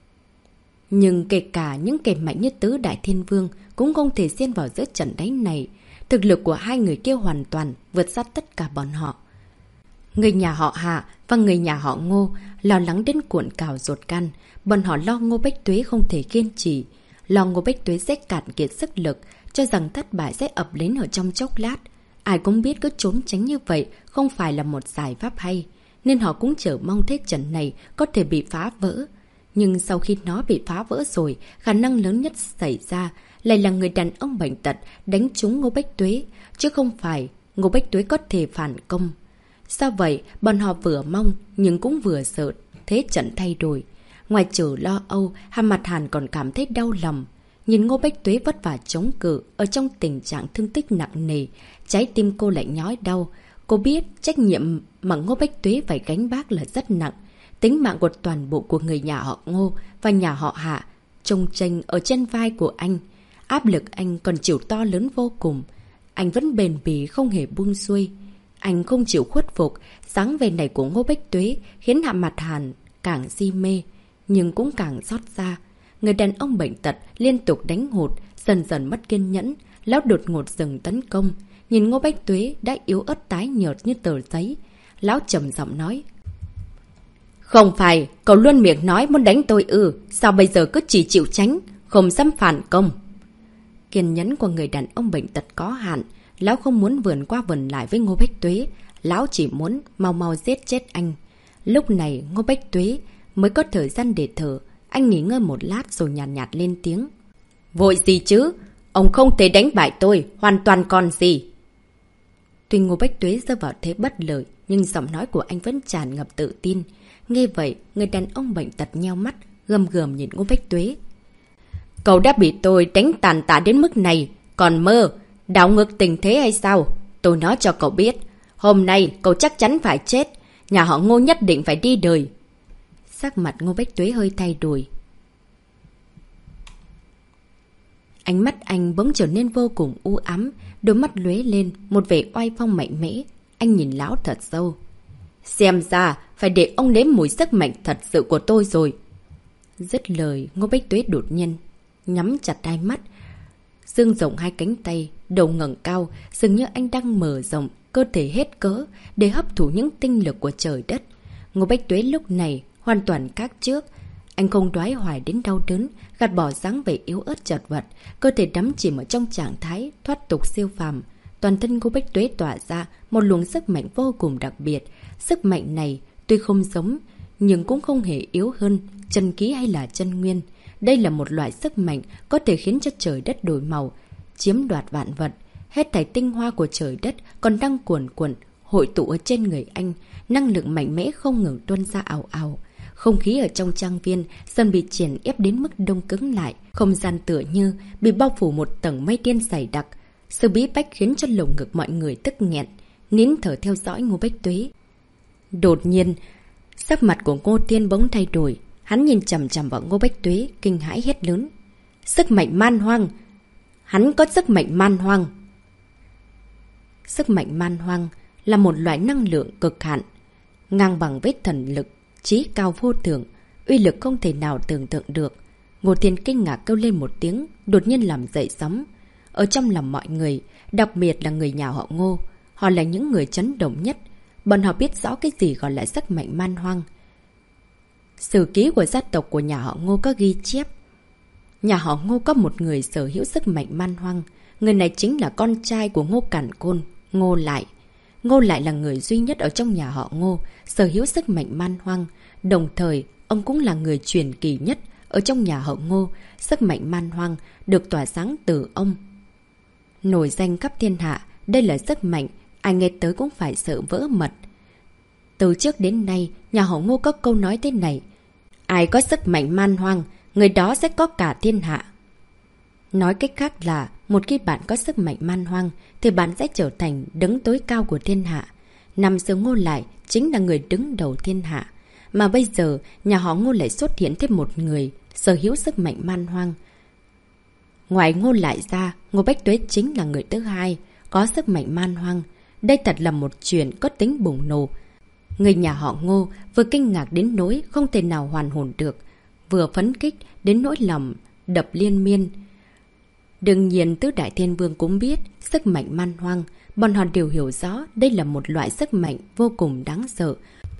[SPEAKER 1] Nhưng kể cả những kẻ mạnh như Tứ Đại Thiên Vương cũng không thể xen vào giữa trận đánh này. Thực lực của hai người kia hoàn toàn vượt sát tất cả bọn họ. Người nhà họ Hạ và người nhà họ Ngô lo lắng đến cuộn cào ruột gan. Bọn họ lo Ngô Bách Tuế không thể kiên trì, lo Ngô Bách Tuế sẽ cạn kiệt sức lực, cho rằng thất bại sẽ ập đến ở trong chốc lát. Ai cũng biết cứ trốn tránh như vậy không phải là một giải pháp hay, nên họ cũng chờ mong thế trận này có thể bị phá vỡ. Nhưng sau khi nó bị phá vỡ rồi, khả năng lớn nhất xảy ra lại là người đàn ông bệnh tật đánh trúng Ngô Bách Tuế, chứ không phải Ngô Bách Tuế có thể phản công. Sao vậy, bọn họ vừa mong nhưng cũng vừa sợ thế trận thay đổi. Ngoài trừ lo âu, Hà Mặt Hàn còn cảm thấy đau lòng. Nhìn Ngô Bách Tuế vất vả chống cự ở trong tình trạng thương tích nặng nề, trái tim cô lại nhói đau. Cô biết trách nhiệm mà Ngô Bách Tuế phải gánh vác là rất nặng. Tính mạng của toàn bộ của người nhà họ Ngô và nhà họ Hạ trông chênh ở trên vai của anh. Áp lực anh còn chịu to lớn vô cùng. Anh vẫn bền bỉ không hề buông xuôi. Anh không chịu khuất phục. Dáng vẻ này của Ngô Bách Tuế khiến Hạ Mặt Hàn càng si mê, nhưng cũng càng xót xa. Người đàn ông bệnh tật liên tục đánh hụt, dần dần mất kiên nhẫn. Lão đột ngột dừng tấn công. Nhìn Ngô Bách Tuế đã yếu ớt tái nhợt như tờ giấy, lão trầm giọng nói: "Không phải, cậu luôn miệng nói muốn đánh tôi ư, sao bây giờ cứ chỉ chịu tránh, không dám phản công?" Kiên nhẫn của người đàn ông bệnh tật có hạn, lão không muốn vườn qua vườn lại với Ngô Bách Tuế, lão chỉ muốn mau mau giết chết anh. Lúc này Ngô Bách Tuế mới có thời gian để thở, anh nghỉ ngơi một lát rồi nhàn nhạt, nhạt lên tiếng: "Vội gì chứ, ông không thể đánh bại tôi, hoàn toàn còn gì." Tuy Ngô Bách Tuế rơi vào thế bất lợi, nhưng giọng nói của anh vẫn tràn ngập tự tin. Nghe vậy, người đàn ông bệnh tật nheo mắt, gầm gầm nhìn Ngô Bách Tuế: "Cậu đã bị tôi đánh tàn tạ đến mức này, còn mơ đảo ngược tình thế hay sao? Tôi nói cho cậu biết, hôm nay cậu chắc chắn phải chết, nhà họ Ngô nhất định phải đi đời." Sắc mặt Ngô Bách Tuế hơi thay đổi. Ánh mắt anh bỗng trở nên vô cùng u ám, đôi mắt lóe lên một vẻ oai phong mạnh mẽ. Anh nhìn lão thật sâu: "Xem ra phải để ông nếm mùi sức mạnh thật sự của tôi rồi." Dứt lời, Ngô Bách Tuế đột nhiên nhắm chặt hai mắt, dương rộng hai cánh tay, đầu ngẩng cao, dường như anh đang mở rộng cơ thể hết cỡ để hấp thụ những tinh lực của trời đất. Ngô Bách Tuế lúc này hoàn toàn khác trước. Anh không đoái hoài đến đau đớn, gạt bỏ dáng vẻ yếu ớt chật vật, cơ thể đắm chìm ở trong trạng thái thoát tục siêu phàm. Toàn thân Ngô Bách Tuế tỏa ra một luồng sức mạnh vô cùng đặc biệt. Sức mạnh này tuy không giống nhưng cũng không hề yếu hơn chân khí hay là chân nguyên. đây là một loại sức mạnh có thể khiến cho trời đất đổi màu, chiếm đoạt vạn vật. Hết thảy tinh hoa của trời đất còn đang cuồn cuộn hội tụ ở trên người anh, năng lượng mạnh mẽ không ngừng tuôn ra ào ào. Không khí ở trong trang viên dần bị chèn ép đến mức đông cứng lại, không gian tựa như bị bao phủ một tầng mây đen dày đặc. Sự bí bách khiến cho lồng ngực mọi người tức nghẹn, nín thở theo dõi Ngô Bách Tuế. Đột nhiên, sắc mặt của Ngô Tiên bỗng thay đổi, hắn nhìn chằm chằm vào Ngô Bách Tuế, kinh hãi hét lớn: "Sức mạnh man hoang! Hắn có sức mạnh man hoang!" Sức mạnh man hoang là một loại năng lượng cực hạn, ngang bằng với thần lực, trí cao vô thượng, uy lực không thể nào tưởng tượng được. Ngô Tiên kinh ngạc kêu lên một tiếng, đột nhiên làm dậy sóng. Ở trong lòng mọi người, đặc biệt là người nhà họ Ngô, họ là những người chấn động nhất. Bọn họ biết rõ cái gì gọi là sức mạnh man hoang. Sử ký của gia tộc của nhà họ Ngô có ghi chép. Nhà họ Ngô có một người sở hữu sức mạnh man hoang. Người này chính là con trai của Ngô Cản Côn, Ngô Lại. Ngô Lại là người duy nhất ở trong nhà họ Ngô sở hữu sức mạnh man hoang. Đồng thời, ông cũng là người truyền kỳ nhất ở trong nhà họ Ngô. Sức mạnh man hoang được tỏa sáng từ ông. Nổi danh khắp thiên hạ, đây là sức mạnh ai nghe tới cũng phải sợ vỡ mật. Từ trước đến nay, nhà họ Ngô có câu nói thế này: ai có sức mạnh man hoang, người đó sẽ có cả thiên hạ. Nói cách khác là, một khi bạn có sức mạnh man hoang, thì bạn sẽ trở thành đứng tối cao của thiên hạ. Năm xưa Ngô Lại chính là người đứng đầu thiên hạ. Mà bây giờ, nhà họ Ngô lại xuất hiện thêm một người sở hữu sức mạnh man hoang. Ngoài Ngô Lại ra, Ngô Bách Tuế chính là người thứ hai có sức mạnh man hoang. Đây thật là một chuyện có tính bùng nổ. Người nhà họ Ngô vừa kinh ngạc đến nỗi không thể nào hoàn hồn được, vừa phấn khích đến nỗi lòng đập liên miên. Đương nhiên Tứ Đại Thiên Vương cũng biết sức mạnh man hoang. Bọn họ đều hiểu rõ đây là một loại sức mạnh vô cùng đáng sợ.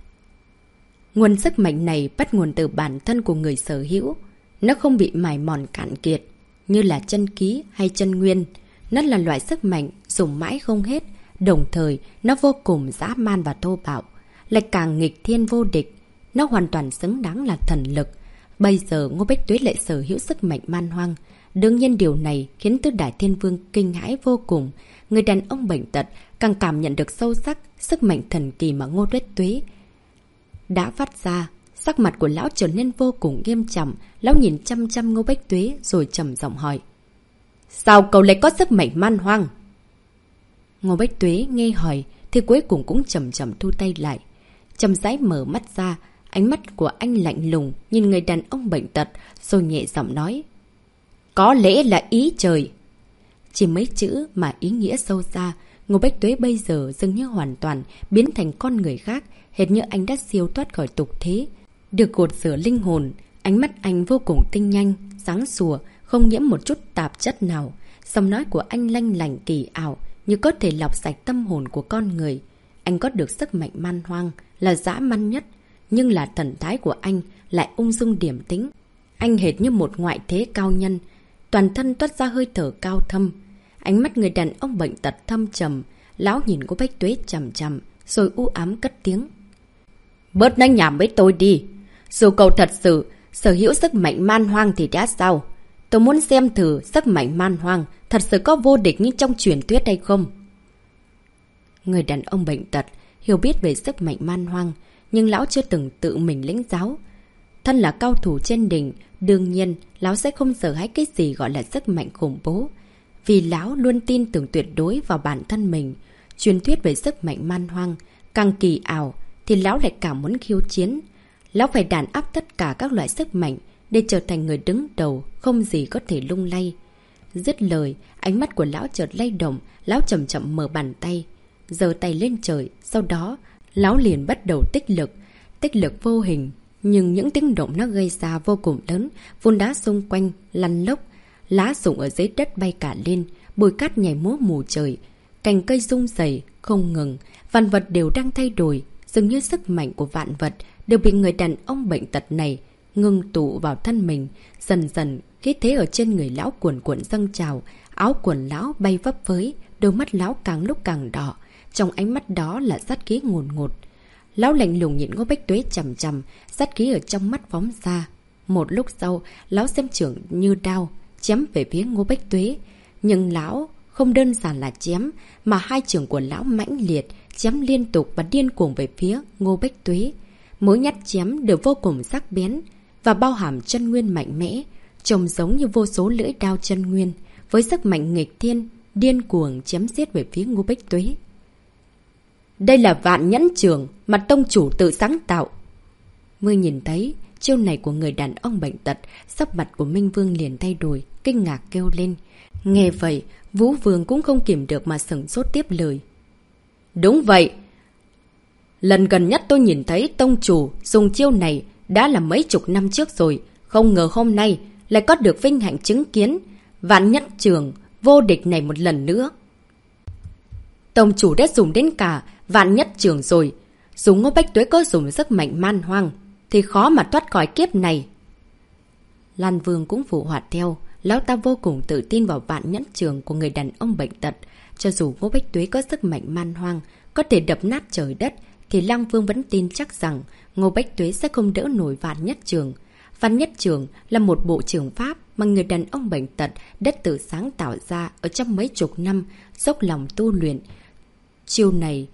[SPEAKER 1] Nguồn sức mạnh này bắt nguồn từ bản thân của người sở hữu. Nó không bị mài mòn cạn kiệt như là chân khí hay chân nguyên. Nó là loại sức mạnh dùng mãi không hết. Đồng thời nó vô cùng dã man và thô bạo, lại càng nghịch thiên vô địch. Nó hoàn toàn xứng đáng là thần lực. Bây giờ Ngô Bách Tuế lại sở hữu sức mạnh man hoang. Đương nhiên điều này khiến Tứ Đại Thiên Vương kinh hãi vô cùng. Người đàn ông bệnh tật càng cảm nhận được sâu sắc sức mạnh thần kỳ mà Ngô Bách Tuế đã phát ra. Sắc mặt của lão trở nên vô cùng nghiêm trọng. Lão nhìn chăm chăm Ngô Bách Tuế rồi trầm giọng hỏi: sao cậu lại có sức mạnh man hoang? Ngô Bách Tuế nghe hỏi thì cuối cùng cũng chậm chậm thu tay lại, chậm rãi mở mắt ra. Ánh mắt của anh lạnh lùng nhìn người đàn ông bệnh tật, rồi nhẹ giọng nói: có lẽ là ý trời. Chỉ mấy chữ mà ý nghĩa sâu xa. Ngô Bách Tuế bây giờ dường như hoàn toàn biến thành con người khác, hệt như anh đã siêu thoát khỏi tục thế, được gột rửa linh hồn. Ánh mắt anh vô cùng tinh nhanh, sáng sủa, không nhiễm một chút tạp chất nào. Giọng nói của anh lanh lành kỳ ảo, như có thể lọc sạch tâm hồn của con người. Anh có được sức mạnh man hoang, là dã man nhất, nhưng là thần thái của anh lại ung dung điềm tĩnh. Anh hệt như một ngoại thế cao nhân, toàn thân toát ra hơi thở cao thâm. Ánh mắt người đàn ông bệnh tật thâm trầm. Lão nhìn Ngô Bách Tuế chằm chằm, rồi u ám cất tiếng: bớt nói nhảm với tôi đi. Dù cậu thật sự sở hữu sức mạnh man hoang thì đã sao? Tôi muốn xem thử sức mạnh man hoang thật sự có vô địch như trong truyền thuyết hay không. Người đàn ông bệnh tật hiểu biết về sức mạnh man hoang, nhưng lão chưa từng tự mình lĩnh giáo. Thân là cao thủ trên đỉnh, đương nhiên lão sẽ không sợ hãi cái gì gọi là sức mạnh khủng bố. Vì lão luôn tin tưởng tuyệt đối vào bản thân mình. Truyền thuyết về sức mạnh man hoang càng kỳ ảo thì lão lại càng muốn khiêu chiến. Lão phải đàn áp tất cả các loại sức mạnh để trở thành người đứng đầu, không gì có thể lung lay. Dứt lời, ánh mắt của lão chợt lay động. Lão chậm chậm mở bàn tay, giơ tay lên trời. Sau đó lão liền bắt đầu tích lực. Tích lực vô hình, nhưng những tiếng động nó gây ra vô cùng lớn. Vụn đá xung quanh lăn lốc, lá rụng ở dưới đất bay cả lên, bụi cát nhảy múa mù trời, cành cây rung rẩy không ngừng. Vạn vật đều đang thay đổi, dường như sức mạnh của vạn vật đều bị người đàn ông bệnh tật này ngưng tụ vào thân mình. Dần dần khí thế ở trên người lão cuồn cuộn dâng trào, áo quần lão bay vấp phới, đôi mắt lão càng lúc càng đỏ, trong ánh mắt đó là sát khí ngùn ngụt. Lão lạnh lùng nhìn Ngô Bách Tuế chằm chằm, sát khí ở trong mắt phóng ra. Một lúc sau, lão xem trưởng như đao, chém về phía Ngô Bách Tuế. Nhưng lão không đơn giản là chém, mà hai trường của lão mãnh liệt, chém liên tục và điên cuồng về phía Ngô Bách Tuế. Mỗi nhát chém đều vô cùng sắc bén và bao hàm chân nguyên mạnh mẽ, trông giống như vô số lưỡi đao chân nguyên, với sức mạnh nghịch thiên, điên cuồng chém giết về phía Ngô Bách Tuế. Đây là Vạn Nhẫn Trường mà tông chủ tự sáng tạo. Mới nhìn thấy chiêu này của người đàn ông bệnh tật, sắc mặt của Minh Vương liền thay đổi, kinh ngạc kêu lên. Nghe vậy, Vũ Vương cũng không kìm được mà sửng sốt tiếp lời. Đúng vậy. Lần gần nhất tôi nhìn thấy tông chủ dùng chiêu này đã là mấy chục năm trước rồi. Không ngờ hôm nay lại có được vinh hạnh chứng kiến Vạn Nhẫn Trường vô địch này một lần nữa. Tông chủ đã dùng đến cả Vạn Nhất Trường rồi. Dù Ngô Bách Tuế có dùng sức mạnh man hoang thì khó mà thoát khỏi kiếp này. Lan Vương cũng phụ họa theo. Lão ta vô cùng tự tin vào Vạn Nhẫn Trường của người đàn ông bệnh tật. Cho dù Ngô Bách Tuế có sức mạnh man hoang, có thể đập nát trời đất, thì Lang Vương vẫn tin chắc rằng Ngô Bách Tuế sẽ không đỡ nổi Vạn Nhất Trường. Vạn Nhất Trường là một bộ trường pháp mà người đàn ông bệnh tật đã tự sáng tạo ra ở trong mấy chục năm, dốc lòng tu luyện. Chiêu này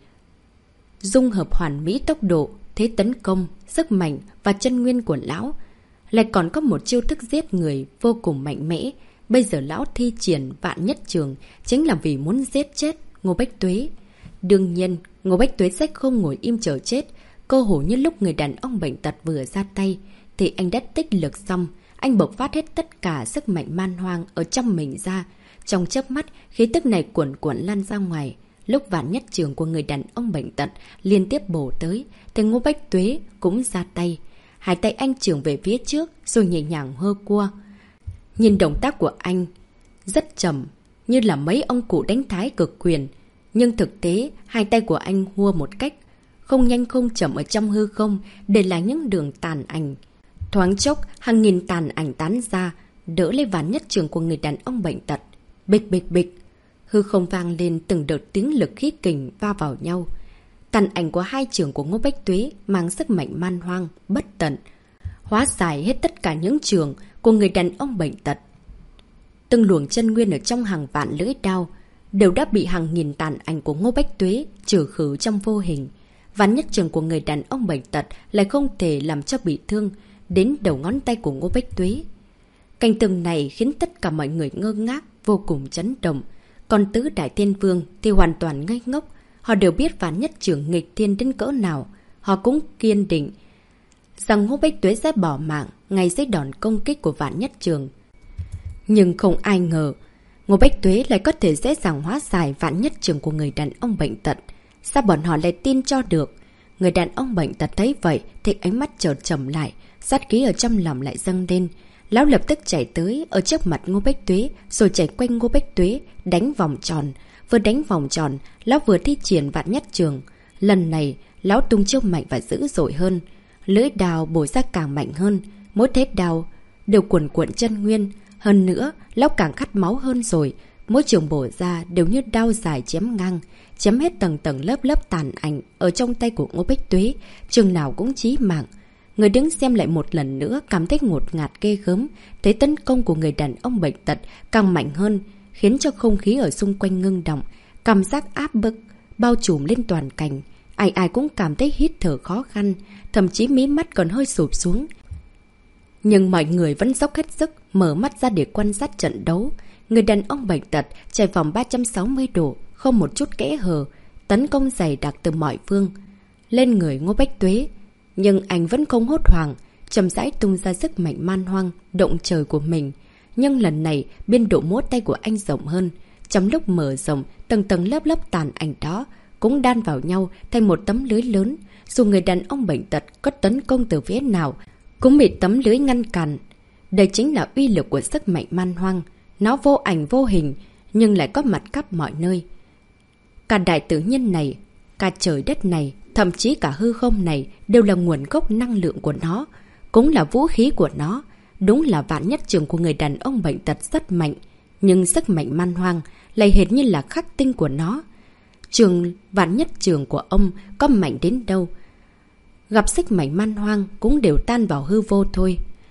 [SPEAKER 1] dung hợp hoàn mỹ tốc độ, thế tấn công, sức mạnh và chân nguyên của lão. Lại còn có một chiêu thức giết người vô cùng mạnh mẽ. Bây giờ lão thi triển Vạn Nhất Trường chính là vì muốn giết chết Ngô Bách Tuế. Đương nhiên, Ngô Bách Tuế sẽ không ngồi im chờ chết. Cơ hồ như lúc người đàn ông bệnh tật vừa ra tay, thì anh đã tích lực xong. Anh bộc phát hết tất cả sức mạnh man hoang ở trong mình ra. Trong chớp mắt, khí tức này cuộn cuộn lan ra ngoài. Lúc Vạn Nhất Trường của người đàn ông bệnh tật liên tiếp bổ tới, thì Ngô Bách Tuế cũng ra tay. Hai tay anh trường về phía trước, rồi nhẹ nhàng hơ cua. Nhìn động tác của anh rất chậm, như là mấy ông cụ đánh thái cực quyền. Nhưng thực tế, hai tay của anh hua một cách không nhanh không chậm ở trong hư không, để lại những đường tàn ảnh. Thoáng chốc, hàng nghìn tàn ảnh tán ra, đỡ lấy Vạn Nhất Trường của người đàn ông bệnh tật. Bịch bịch bịch, hư không vang lên từng đợt tiếng lực khí kình va vào nhau. Tàn ảnh của hai trường của Ngô Bách Tuế mang sức mạnh man hoang, bất tận, hóa giải hết tất cả những trường của người đàn ông bệnh tật. Từng luồng chân nguyên ở trong hàng vạn lưỡi đao đều đã bị hàng nghìn tàn ảnh của Ngô Bách Tuế trừ khử trong vô hình. Vạn Nhất Trường của người đàn ông bệnh tật lại không thể làm cho bị thương đến đầu ngón tay của Ngô Bách Tuế. Cảnh tượng này khiến tất cả mọi người ngơ ngác, vô cùng chấn động. Còn tứ đại thiên vương thì hoàn toàn ngây ngốc. Họ đều biết Vạn Nhất Trường nghịch thiên đến cỡ nào. Họ cũng kiên định rằng Ngô Bách Tuế sẽ bỏ mạng ngay dưới đòn công kích của Vạn Nhất Trường. Nhưng không ai ngờ Ngô Bách Tuế lại có thể dễ dàng hóa giải Vạn Nhất Trường của người đàn ông bệnh tật. Sao bọn họ lại tin cho được? Người đàn ông bệnh tật thấy vậy thì ánh mắt chợt trầm lại, sát khí ở trong lòng lại dâng lên. Lão lập tức chạy tới ở trước mặt Ngô Bách Tuế, rồi chạy quanh Ngô Bách Tuế đánh vòng tròn. Vừa đánh vòng tròn, lão vừa thi triển Vạn Nhất Trường. Lần này lão tung chiêu mạnh và dữ dội hơn, lưỡi đao bổ ra càng mạnh hơn, mỗi thế đao đều cuồn cuộn chân nguyên. Hơn nữa, lão càng khát máu hơn rồi, mỗi trường bổ ra đều như đao dài chém ngang, chém hết tầng tầng lớp lớp tàn ảnh ở trong tay của Ngô Bách Tuế, trường nào cũng chí mạng. Người đứng xem lại một lần nữa cảm thấy ngột ngạt ghê gớm, thấy tấn công của người đàn ông bệnh tật càng mạnh hơn, khiến cho không khí ở xung quanh ngưng động, cảm giác áp bức bao trùm lên toàn cảnh. Ai ai cũng cảm thấy hít thở khó khăn, thậm chí mí mắt còn hơi sụp xuống. Nhưng mọi người vẫn dốc hết sức mở mắt ra để quan sát trận đấu. Người đàn ông bệnh tật chạy vòng ba trăm sáu mươi độ, không một chút kẽ hở, tấn công dày đặc từ mọi phương lên người Ngô Bách Tuế. Nhưng anh vẫn không hốt hoảng, chậm rãi tung ra sức mạnh man hoang, động trời của mình. Nhưng lần này, biên độ múa tay của anh rộng hơn. Trong lúc mở rộng, tầng tầng lớp lớp tàn ảnh đó cũng đan vào nhau thành một tấm lưới lớn. Dù người đàn ông bệnh tật có tấn công từ phía nào, cũng bị tấm lưới ngăn cản. Đây chính là uy lực của sức mạnh man hoang. Nó vô ảnh vô hình, nhưng lại có mặt khắp mọi nơi. Cả đại tự nhiên này, cả trời đất này, thậm chí cả hư không này đều là nguồn gốc năng lượng của nó, cũng là vũ khí của nó. Đúng là Vạn Nhất Trường của người đàn ông bệnh tật rất mạnh, nhưng sức mạnh man hoang lại hệt như là khắc tinh của nó. Trường Vạn Nhất Trường của ông có mạnh đến đâu, gặp sức mạnh man hoang cũng đều tan vào hư vô thôi.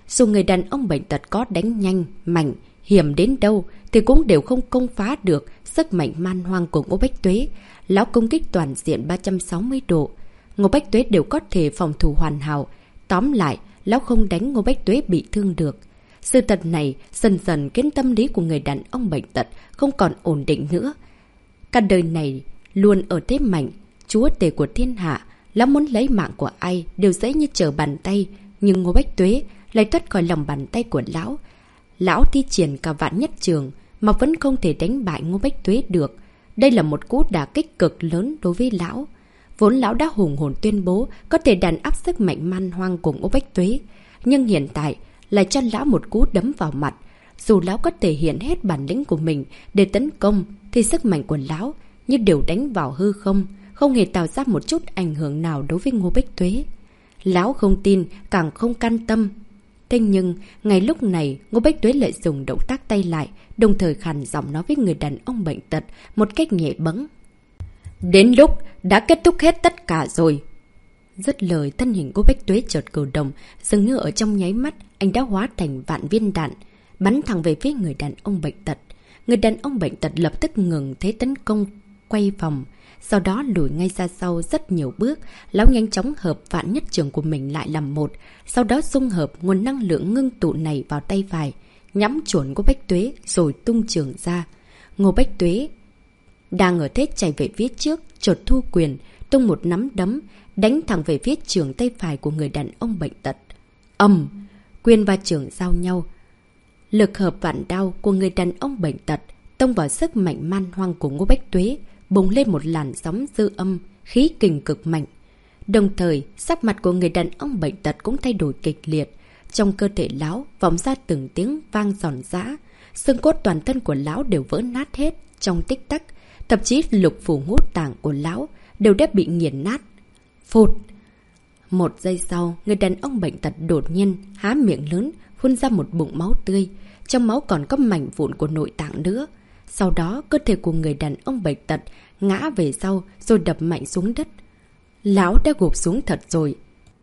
[SPEAKER 1] dù người đàn ông bệnh tật có đánh nhanh, mạnh, hiểm đến đâu thì cũng đều không công phá được sức mạnh man hoang của Ngô Bách Tuế. Lão công kích toàn diện ba trăm sáu mươi độ. Ngô Bách Tuế đều có thể phòng thủ hoàn hảo. Tóm lại, lão không đánh Ngô Bách Tuế bị thương được. Sự thật này dần dần khiến tâm lý của người đàn ông bệnh tật không còn ổn định nữa. Cả đời này luôn ở thế mạnh, chúa tể của thiên hạ, lão muốn lấy mạng của ai đều dễ như trở bàn tay, nhưng Ngô Bách Tuế lại thoát khỏi lòng bàn tay của lão. Lão thi triển cả vạn nhất trường mà vẫn không thể đánh bại Ngô Bách Tuế được. Đây là một cú đả kích cực lớn đối với lão. Vốn lão đã hùng hồn tuyên bố có thể đàn áp sức mạnh man hoang của Ngô Bách Tuế, nhưng hiện tại lại cho lão một cú đấm vào mặt. Dù lão có thể hiện hết bản lĩnh của mình để tấn công, thì sức mạnh của lão như đều đánh vào hư không, không hề tạo ra một chút ảnh hưởng nào đối với Ngô Bách Tuế. Lão không tin, càng không can tâm. Thế nhưng, ngay lúc này, Ngô Bách Tuế lại dùng động tác tay lại, đồng thời khàn giọng nói với người đàn ông bệnh tật một cách nhẹ bẫng. Đến lúc đã kết thúc hết tất cả rồi. Dứt lời, thân hình Ngô Bách Tuế chợt cử động, dường như ở trong nháy mắt, anh đã hóa thành vạn viên đạn, bắn thẳng về phía người đàn ông bệnh tật. Người đàn ông bệnh tật lập tức ngừng thế tấn công, quay vòng, sau đó lùi ngay ra sau rất nhiều bước. Lão nhanh chóng hợp vạn nhất trường của mình lại làm một, sau đó dung hợp nguồn năng lượng ngưng tụ này vào tay phải, nhắm chuẩn Ngô Bách Tuế rồi tung trường ra. Ngô Bách Tuế đang ở thế chạy về phía trước, chợt thu quyền, tung một nắm đấm, đánh thẳng về phía trường tay phải của người đàn ông bệnh tật. Ầm, quyền và trường giao nhau. Lực hợp vạn đao của người đàn ông bệnh tật tông vào sức mạnh man hoang của Ngô Bách Tuế, bùng lên một làn sóng dư âm, khí kình cực mạnh. Đồng thời, sắc mặt của người đàn ông bệnh tật cũng thay đổi kịch liệt. Trong cơ thể lão vọng ra từng tiếng vang giòn giã, xương cốt toàn thân của lão đều vỡ nát hết trong tích tắc, thậm chí lục phủ ngũ tạng của lão đều đã bị nghiền nát. Phụt! Một giây sau, người đàn ông bệnh tật đột nhiên há miệng lớn, phun ra một bụng máu tươi. Trong máu còn có mảnh vụn của nội tạng nữa. Sau đó, cơ thể của người đàn ông bệnh tật ngã về sau rồi đập mạnh xuống đất. Lão đã gục xuống thật rồi.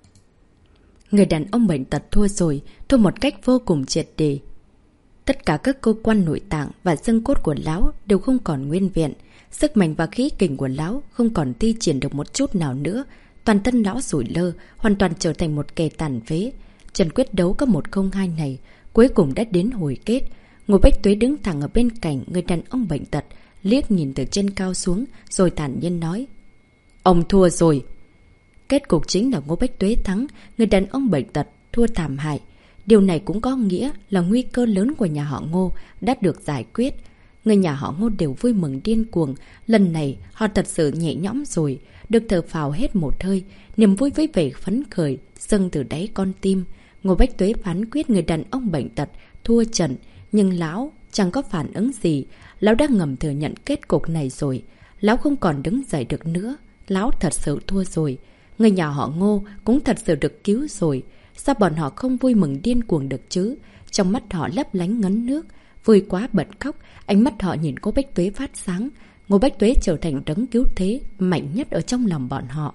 [SPEAKER 1] Người đàn ông bệnh tật thua rồi, thua một cách vô cùng triệt để. Tất cả các cơ quan nội tạng và xương cốt của lão đều không còn nguyên vẹn. Sức mạnh và khí kình của lão không còn thi triển được một chút nào nữa. Toàn thân lão rủi lơ, hoàn toàn trở thành một kẻ tàn phế. Trận quyết đấu có một không hai này cuối cùng đã đến hồi kết. Ngô Bách Tuế đứng thẳng ở bên cạnh người đàn ông bệnh tật, liếc nhìn từ trên cao xuống rồi thản nhiên nói: Ông thua rồi. Kết cục chính là Ngô Bách Tuế thắng, người đàn ông bệnh tật thua thảm hại. Điều này cũng có nghĩa là nguy cơ lớn của nhà họ Ngô đã được giải quyết. Người nhà họ Ngô đều vui mừng điên cuồng. Lần này họ thật sự nhẹ nhõm rồi, được thở phào hết một hơi. Niềm vui với vẻ phấn khởi dâng từ đáy con tim. Ngô Bách Tuế phán quyết người đàn ông bệnh tật thua trận, nhưng lão chẳng có phản ứng gì. Lão đã ngầm thừa nhận kết cục này rồi. Lão không còn đứng dậy được nữa. Lão thật sự thua rồi. Người nhà họ Ngô cũng thật sự được cứu rồi. Sao bọn họ không vui mừng điên cuồng được chứ? Trong mắt họ lấp lánh ngấn nước, vui quá bật khóc. Ánh mắt họ nhìn Ngô Bách Tuế phát sáng. Ngô Bách Tuế trở thành đấng cứu thế mạnh nhất ở trong lòng bọn họ.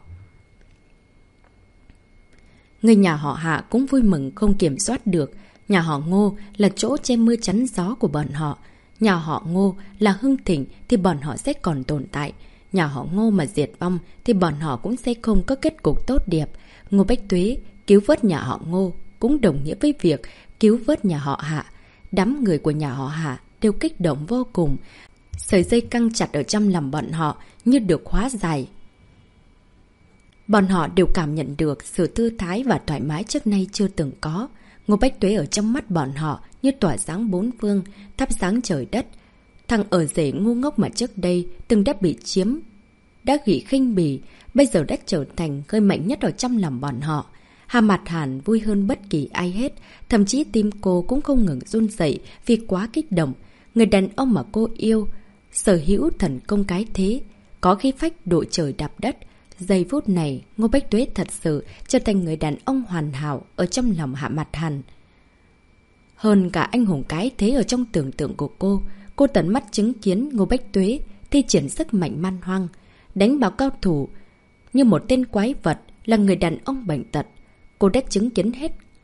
[SPEAKER 1] Người nhà họ Hạ cũng vui mừng không kiểm soát được. Nhà họ Ngô là chỗ che mưa chắn gió của bọn họ. Nhà họ Ngô là hưng thịnh thì bọn họ sẽ còn tồn tại. Nhà họ Ngô mà diệt vong thì bọn họ cũng sẽ không có kết cục tốt đẹp. Ngô Bách Tuế cứu vớt nhà họ Ngô cũng đồng nghĩa với việc cứu vớt nhà họ Hạ. Đám người của nhà họ Hạ đều kích động vô cùng. Sợi dây căng chặt ở trong lòng bọn họ như được hóa giải. Bọn họ đều cảm nhận được sự thư thái và thoải mái trước nay chưa từng có. Ngô Bách Tuế ở trong mắt bọn họ như tỏa sáng bốn phương, thắp sáng trời đất. Thằng ở rể ngu ngốc mà trước đây từng đã bị chiếm, đã gỉ khinh bỉ, bây giờ đã trở thành hơi mạnh nhất ở trong lòng bọn họ. Hà Mạt Hàn vui hơn bất kỳ ai hết, thậm chí tim cô cũng không ngừng run dậy vì quá kích động. Người đàn ông mà cô yêu, sở hữu thần công cái thế, có khí phách đội trời đạp đất. Giây phút này, Ngô Bách Tuế thật sự trở thành người đàn ông hoàn hảo ở trong lòng Hạ Mạt Hàn. Hơn cả anh hùng cái thế ở trong tưởng tượng của cô, cô tận mắt chứng kiến Ngô Bách Tuế thi triển sức mạnh man hoang, đánh vào cao thủ như một tên quái vật, là người đàn ông bệnh tật. Cô đã chứng kiến hết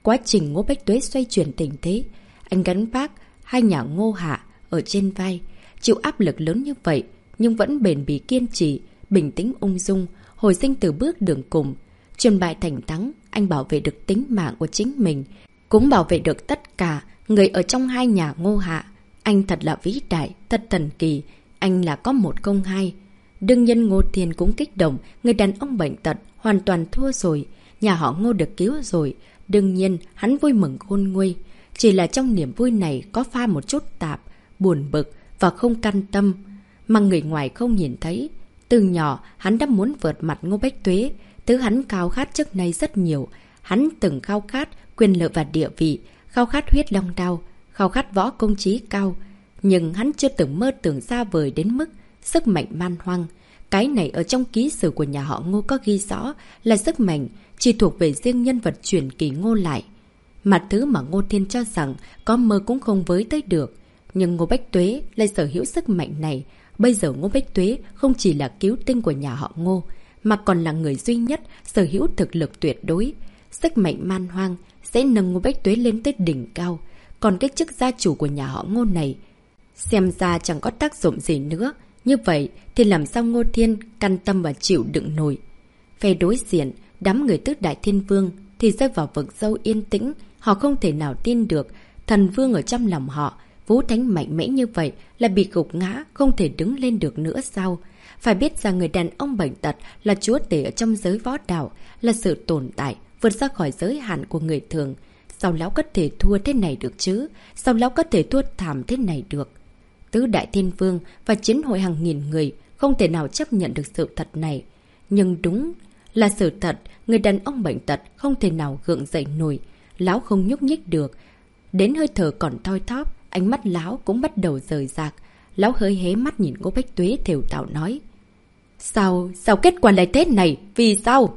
[SPEAKER 1] quá trình Ngô Bách Tuế xoay chuyển tình thế. Anh gắn vác hai nhà Ngô Hạ ở trên vai, chịu áp lực lớn như vậy, nhưng vẫn bền bỉ kiên trì, bình tĩnh ung dung, hồi sinh từ bước đường cùng. Chuyển bại thành thắng, anh bảo vệ được tính mạng của chính mình, cũng bảo vệ được tất cả người ở trong hai nhà Ngô Hạ. Anh thật là vĩ đại, thật thần kỳ, anh là có một công hai. Đương nhiên Ngô Thiên cũng kích động, người đàn ông bệnh tật hoàn toàn thua rồi, nhà họ Ngô được cứu rồi. Đương nhiên hắn vui mừng khôn nguôi, chỉ là trong niềm vui này có pha một chút tạp, buồn bực và không can tâm, mà người ngoài không nhìn thấy. Từ nhỏ hắn đã muốn vượt mặt Ngô Bách Tuế, thứ hắn khao khát trước nay rất nhiều. Hắn từng khao khát quyền lợi và địa vị, khao khát huyết long đao, khao khát võ công trí cao, nhưng hắn chưa từng mơ tưởng xa vời đến mức sức mạnh man hoang. Cái này ở trong ký sử của nhà họ Ngô có ghi rõ là sức mạnh chỉ thuộc về riêng nhân vật truyền kỳ Ngô lại, mà thứ mà Ngô Thiên cho rằng có mơ cũng không với tới được. Nhưng Ngô Bách Tuế lại sở hữu sức mạnh này. Bây giờ Ngô Bách Tuế không chỉ là cứu tinh của nhà họ Ngô, mà còn là người duy nhất sở hữu thực lực tuyệt đối. Sức mạnh man hoang sẽ nâng Ngô Bách Tuế lên tới đỉnh cao. Còn cái chức gia chủ của nhà họ Ngô này xem ra chẳng có tác dụng gì nữa. Như vậy thì làm sao Ngô Thiên căn tâm và chịu đựng nổi? Phe đối diện, đám người tứ đại thiên vương thì rơi vào vực sâu yên tĩnh. Họ không thể nào tin được thần vương ở trong lòng họ, Vũ Thánh mạnh mẽ như vậy, là bị gục ngã, không thể đứng lên được nữa sao? Phải biết rằng người đàn ông bệnh tật là chúa tể ở trong giới võ đạo, là sự tồn tại vượt ra khỏi giới hạn của người thường. Sao lão có thể thua thế này được chứ? Sao lão có thể thua thảm thế này được? Tứ đại thiên vương và chiến hội hàng nghìn người không thể nào chấp nhận được sự thật này. Nhưng đúng là sự thật, người đàn ông bệnh tật không thể nào gượng dậy nổi. Lão không nhúc nhích được, đến hơi thở còn thoi thóp, ánh mắt lão cũng bắt đầu rời rạc. Lão hơi hé mắt nhìn Ngô Bách Tuế thều thào nói: Sao, sao kết quả lại thế này? Vì sao?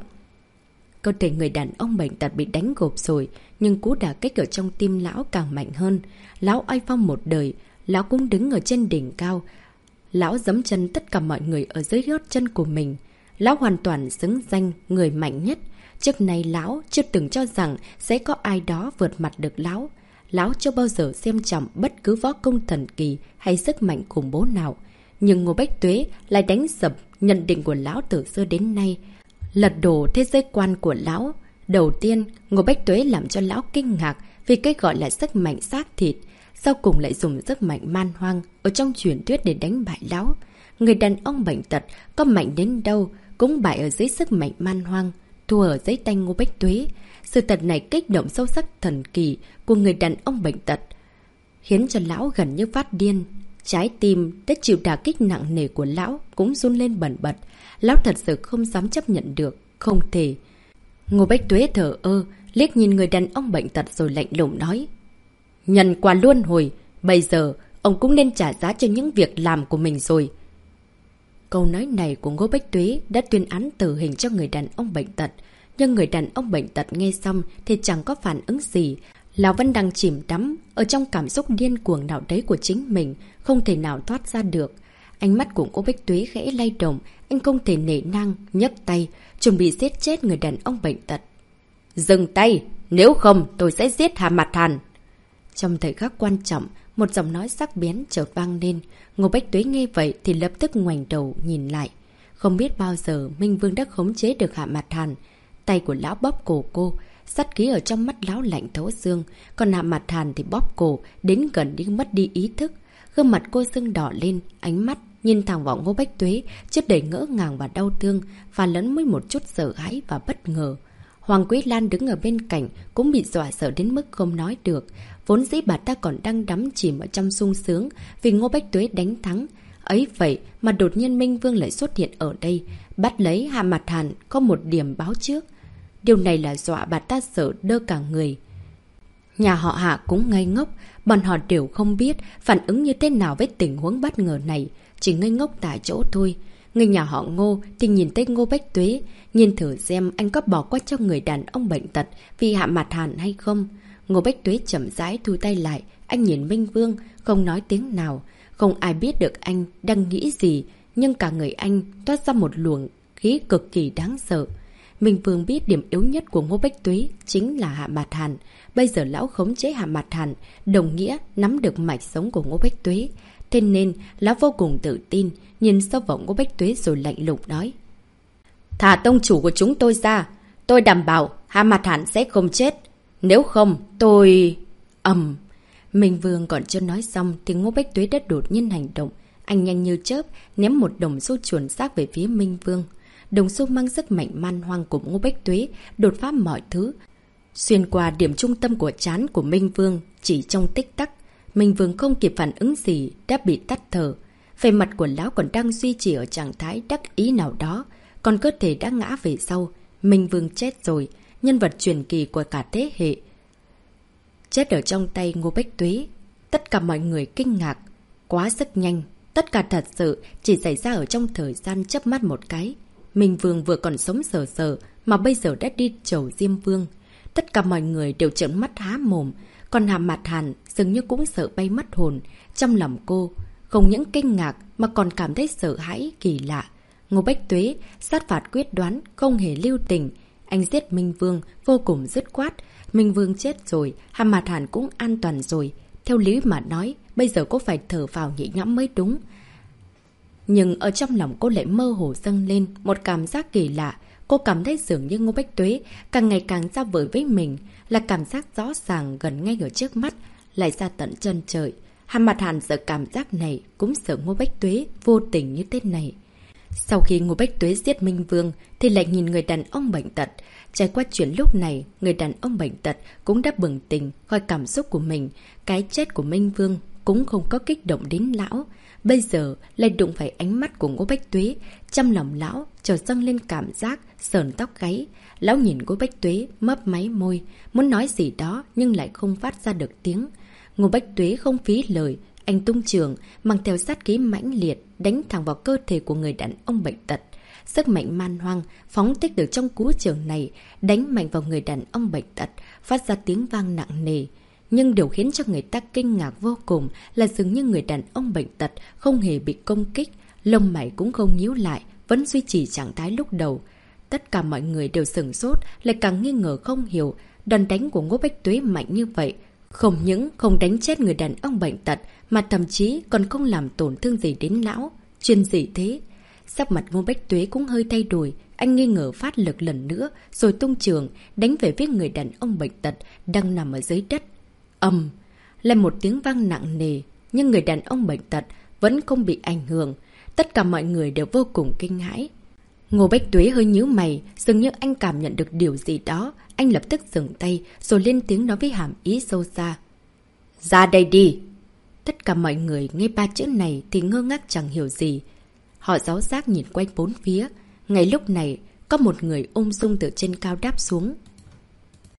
[SPEAKER 1] Cơ thể người đàn ông bệnh tật bị đánh gục rồi, nhưng cú đả kích ở trong tim lão càng mạnh hơn. Lão oai phong một đời, lão cũng đứng ở trên đỉnh cao. Lão giẫm chân tất cả mọi người ở dưới gót chân của mình. Lão hoàn toàn xứng danh người mạnh nhất. Trước nay lão chưa từng cho rằng sẽ có ai đó vượt mặt được lão. Lão chưa bao giờ xem trọng bất cứ võ công thần kỳ hay sức mạnh khủng bố nào. Nhưng Ngô Bách Tuế lại đánh sập nhận định của lão từ xưa đến nay, lật đổ thế giới quan của lão. Đầu tiên, Ngô Bách Tuế làm cho lão kinh ngạc vì cái gọi là sức mạnh xác thịt, sau cùng lại dùng sức mạnh man hoang ở trong truyền thuyết để đánh bại lão. Người đàn ông bệnh tật có mạnh đến đâu cũng bại ở dưới sức mạnh man hoang, thua ở dưới tay Ngô Bách Tuế. Sự thật này kích động sâu sắc thần kỳ của người đàn ông bệnh tật, khiến cho lão gần như phát điên. Trái tim đã chịu đả kích nặng nề của lão cũng run lên bần bật. Lão thật sự không dám chấp nhận được, không thể. Ngô Bách Tuế thở ơ, liếc nhìn người đàn ông bệnh tật rồi lạnh lùng nói: Nhân quả luân hồi, bây giờ ông cũng nên trả giá cho những việc làm của mình rồi. Câu nói này của Ngô Bách Tuế đã tuyên án tử hình cho người đàn ông bệnh tật. Nhưng người đàn ông bệnh tật nghe xong thì chẳng có phản ứng gì. Lão vẫn đang chìm đắm ở trong cảm xúc điên cuồng nào đấy của chính mình, không thể nào thoát ra được. Ánh mắt của Ngô Bách Tuế khẽ lay động, anh không thể nể nang, nhấc tay, chuẩn bị giết chết người đàn ông bệnh tật. Dừng tay, nếu không tôi sẽ giết Hạ Mạt Hàn. Trong thời khắc quan trọng, một giọng nói sắc bén chợt vang lên. Ngô Bách Tuế nghe vậy thì lập tức ngoảnh đầu nhìn lại. Không biết bao giờ Minh Vương đã khống chế được Hạ Mạt Hàn. Tay của lão bóp cổ cô, sát khí ở trong mắt lão lạnh thấu xương. Còn Hạ Mạt Hàn thì bóp cổ đến gần nhưng mất đi ý thức. Gương mặt cô sưng đỏ lên, ánh mắt nhìn thẳng vào Ngô Bách Tuế, chất đầy ngỡ ngàng và đau thương, và lẫn với một chút sợ hãi và bất ngờ. Hoàng Quý Lan đứng ở bên cạnh cũng bị dọa sợ đến mức không nói được. Vốn dĩ bà ta còn đang đắm chìm ở trong sung sướng vì Ngô Bách Tuế đánh thắng. Ấy vậy mà đột nhiên Minh Vương lại xuất hiện ở đây, bắt lấy Hạ Mạt Hàn có một điểm báo trước. Điều này là dọa bà ta sợ đơ cả người. Nhà họ Hạ cũng ngây ngốc, bọn họ đều không biết phản ứng như thế nào với tình huống bất ngờ này, chỉ ngây ngốc tại chỗ thôi. Người nhà họ Ngô thì nhìn thấy Ngô Bách Tuế, nhìn thử xem anh có bỏ qua cho người đàn ông bệnh tật vì Hạ Mạt Hàn hay không. Ngô Bách Tuế chậm rãi thu tay lại, anh nhìn Minh Vương, không nói tiếng nào. Không ai biết được anh đang nghĩ gì, nhưng cả người anh toát ra một luồng khí cực kỳ đáng sợ. Minh Vương biết điểm yếu nhất của Ngô Bách Tuế chính là Hạ Mạt Hàn. Bây giờ lão khống chế Hạ Mạt Hàn, đồng nghĩa nắm được mạch sống của Ngô Bách Tuế. Thế nên, lão vô cùng tự tin, nhìn sâu vào Ngô Bách Tuế rồi lạnh lùng nói. Thả tông chủ của chúng tôi ra, tôi đảm bảo Hạ Mạt Hàn sẽ không chết. Nếu không, tôi... ầm. Minh Vương còn chưa nói xong thì Ngô Bách Tuế đã đột nhiên hành động. Anh nhanh như chớp, ném một đồng xu chuẩn xác về phía Minh Vương. Đồng xu mang sức mạnh man hoang của Ngô Bách Tuế, đột phá mọi thứ. Xuyên qua điểm trung tâm của trán của Minh Vương, chỉ trong tích tắc. Minh Vương không kịp phản ứng gì, đã bị tắt thở. Về mặt của lão còn đang duy trì ở trạng thái đắc ý nào đó, còn cơ thể đã ngã về sau. Minh Vương chết rồi, nhân vật truyền kỳ của cả thế hệ. Chết ở trong tay Ngô Bách Tuế. Tất cả mọi người kinh ngạc. Quá sức nhanh. Tất cả thật sự chỉ xảy ra ở trong thời gian chớp mắt một cái. Minh Vương vừa còn sống sờ sờ mà bây giờ đã đi chầu Diêm Vương. Tất cả mọi người đều trợn mắt há mồm. Còn Hạ Mạt Hàn dường như cũng sợ bay mất hồn. Trong lòng cô không những kinh ngạc mà còn cảm thấy sợ hãi kỳ lạ. Ngô Bách Tuế sát phạt quyết đoán, không hề lưu tình. Anh giết Minh Vương vô cùng dứt khoát. Minh Vương chết rồi, Hạ Mạt Hàn cũng an toàn rồi. Theo lý mà nói, bây giờ cô phải thở vào nhẹ nhõm mới đúng. Nhưng ở trong lòng cô lại mơ hồ dâng lên một cảm giác kỳ lạ. Cô cảm thấy dường như Ngô Bách Tuế càng ngày càng xa vời với mình, là cảm giác rõ ràng gần ngay ở trước mắt, lại ra tận chân trời. Hạ Mạt Hàn sợ cảm giác này, cũng sợ Ngô Bách Tuế vô tình như thế này. Sau khi Ngô Bách Tuế giết Minh Vương thì lại nhìn người đàn ông bệnh tật. Trải qua chuyện lúc này, người đàn ông bệnh tật cũng đã bừng tỉnh khỏi cảm xúc của mình. Cái chết của Minh Vương cũng không có kích động đến lão. Bây giờ lại đụng phải ánh mắt của Ngô Bách Tuế. Trong lòng lão chợt dâng lên cảm giác sờn tóc gáy. Lão nhìn Ngô Bách Tuế mấp máy môi, muốn nói gì đó nhưng lại không phát ra được tiếng. Ngô Bách Tuế không phí lời, anh tung trường mang theo sát khí mãnh liệt đánh thẳng vào cơ thể của người đàn ông bệnh tật. Sức mạnh man hoang phóng thích được trong cú trường này, đánh mạnh vào người đàn ông bệnh tật, phát ra tiếng vang nặng nề. Nhưng điều khiến cho người ta kinh ngạc vô cùng là dường như người đàn ông bệnh tật không hề bị công kích, lông mày cũng không nhíu lại, vẫn duy trì trạng thái lúc đầu. Tất cả mọi người đều sửng sốt, lại càng nghi ngờ không hiểu, đòn đánh của Ngô Bách Tuế mạnh như vậy. Không những không đánh chết người đàn ông bệnh tật, mà thậm chí còn không làm tổn thương gì đến lão. Chuyện gì thế? Sắc mặt Ngô Bách Tuế cũng hơi thay đổi, anh nghi ngờ phát lực lần nữa, rồi tung trường, đánh về phía người đàn ông bệnh tật đang nằm ở dưới đất. Ầm, là một tiếng vang nặng nề, nhưng người đàn ông bệnh tật vẫn không bị ảnh hưởng. Tất cả mọi người đều vô cùng kinh hãi. Ngô Bách Tuế hơi nhíu mày, dường như anh cảm nhận được điều gì đó. Anh lập tức dừng tay, rồi lên tiếng nói với hàm ý sâu xa. Ra đây đi! Tất cả mọi người nghe ba chữ này thì ngơ ngác chẳng hiểu gì. Họ giáo giác nhìn quanh bốn phía. Ngay lúc này, có một người ung dung từ trên cao đáp xuống.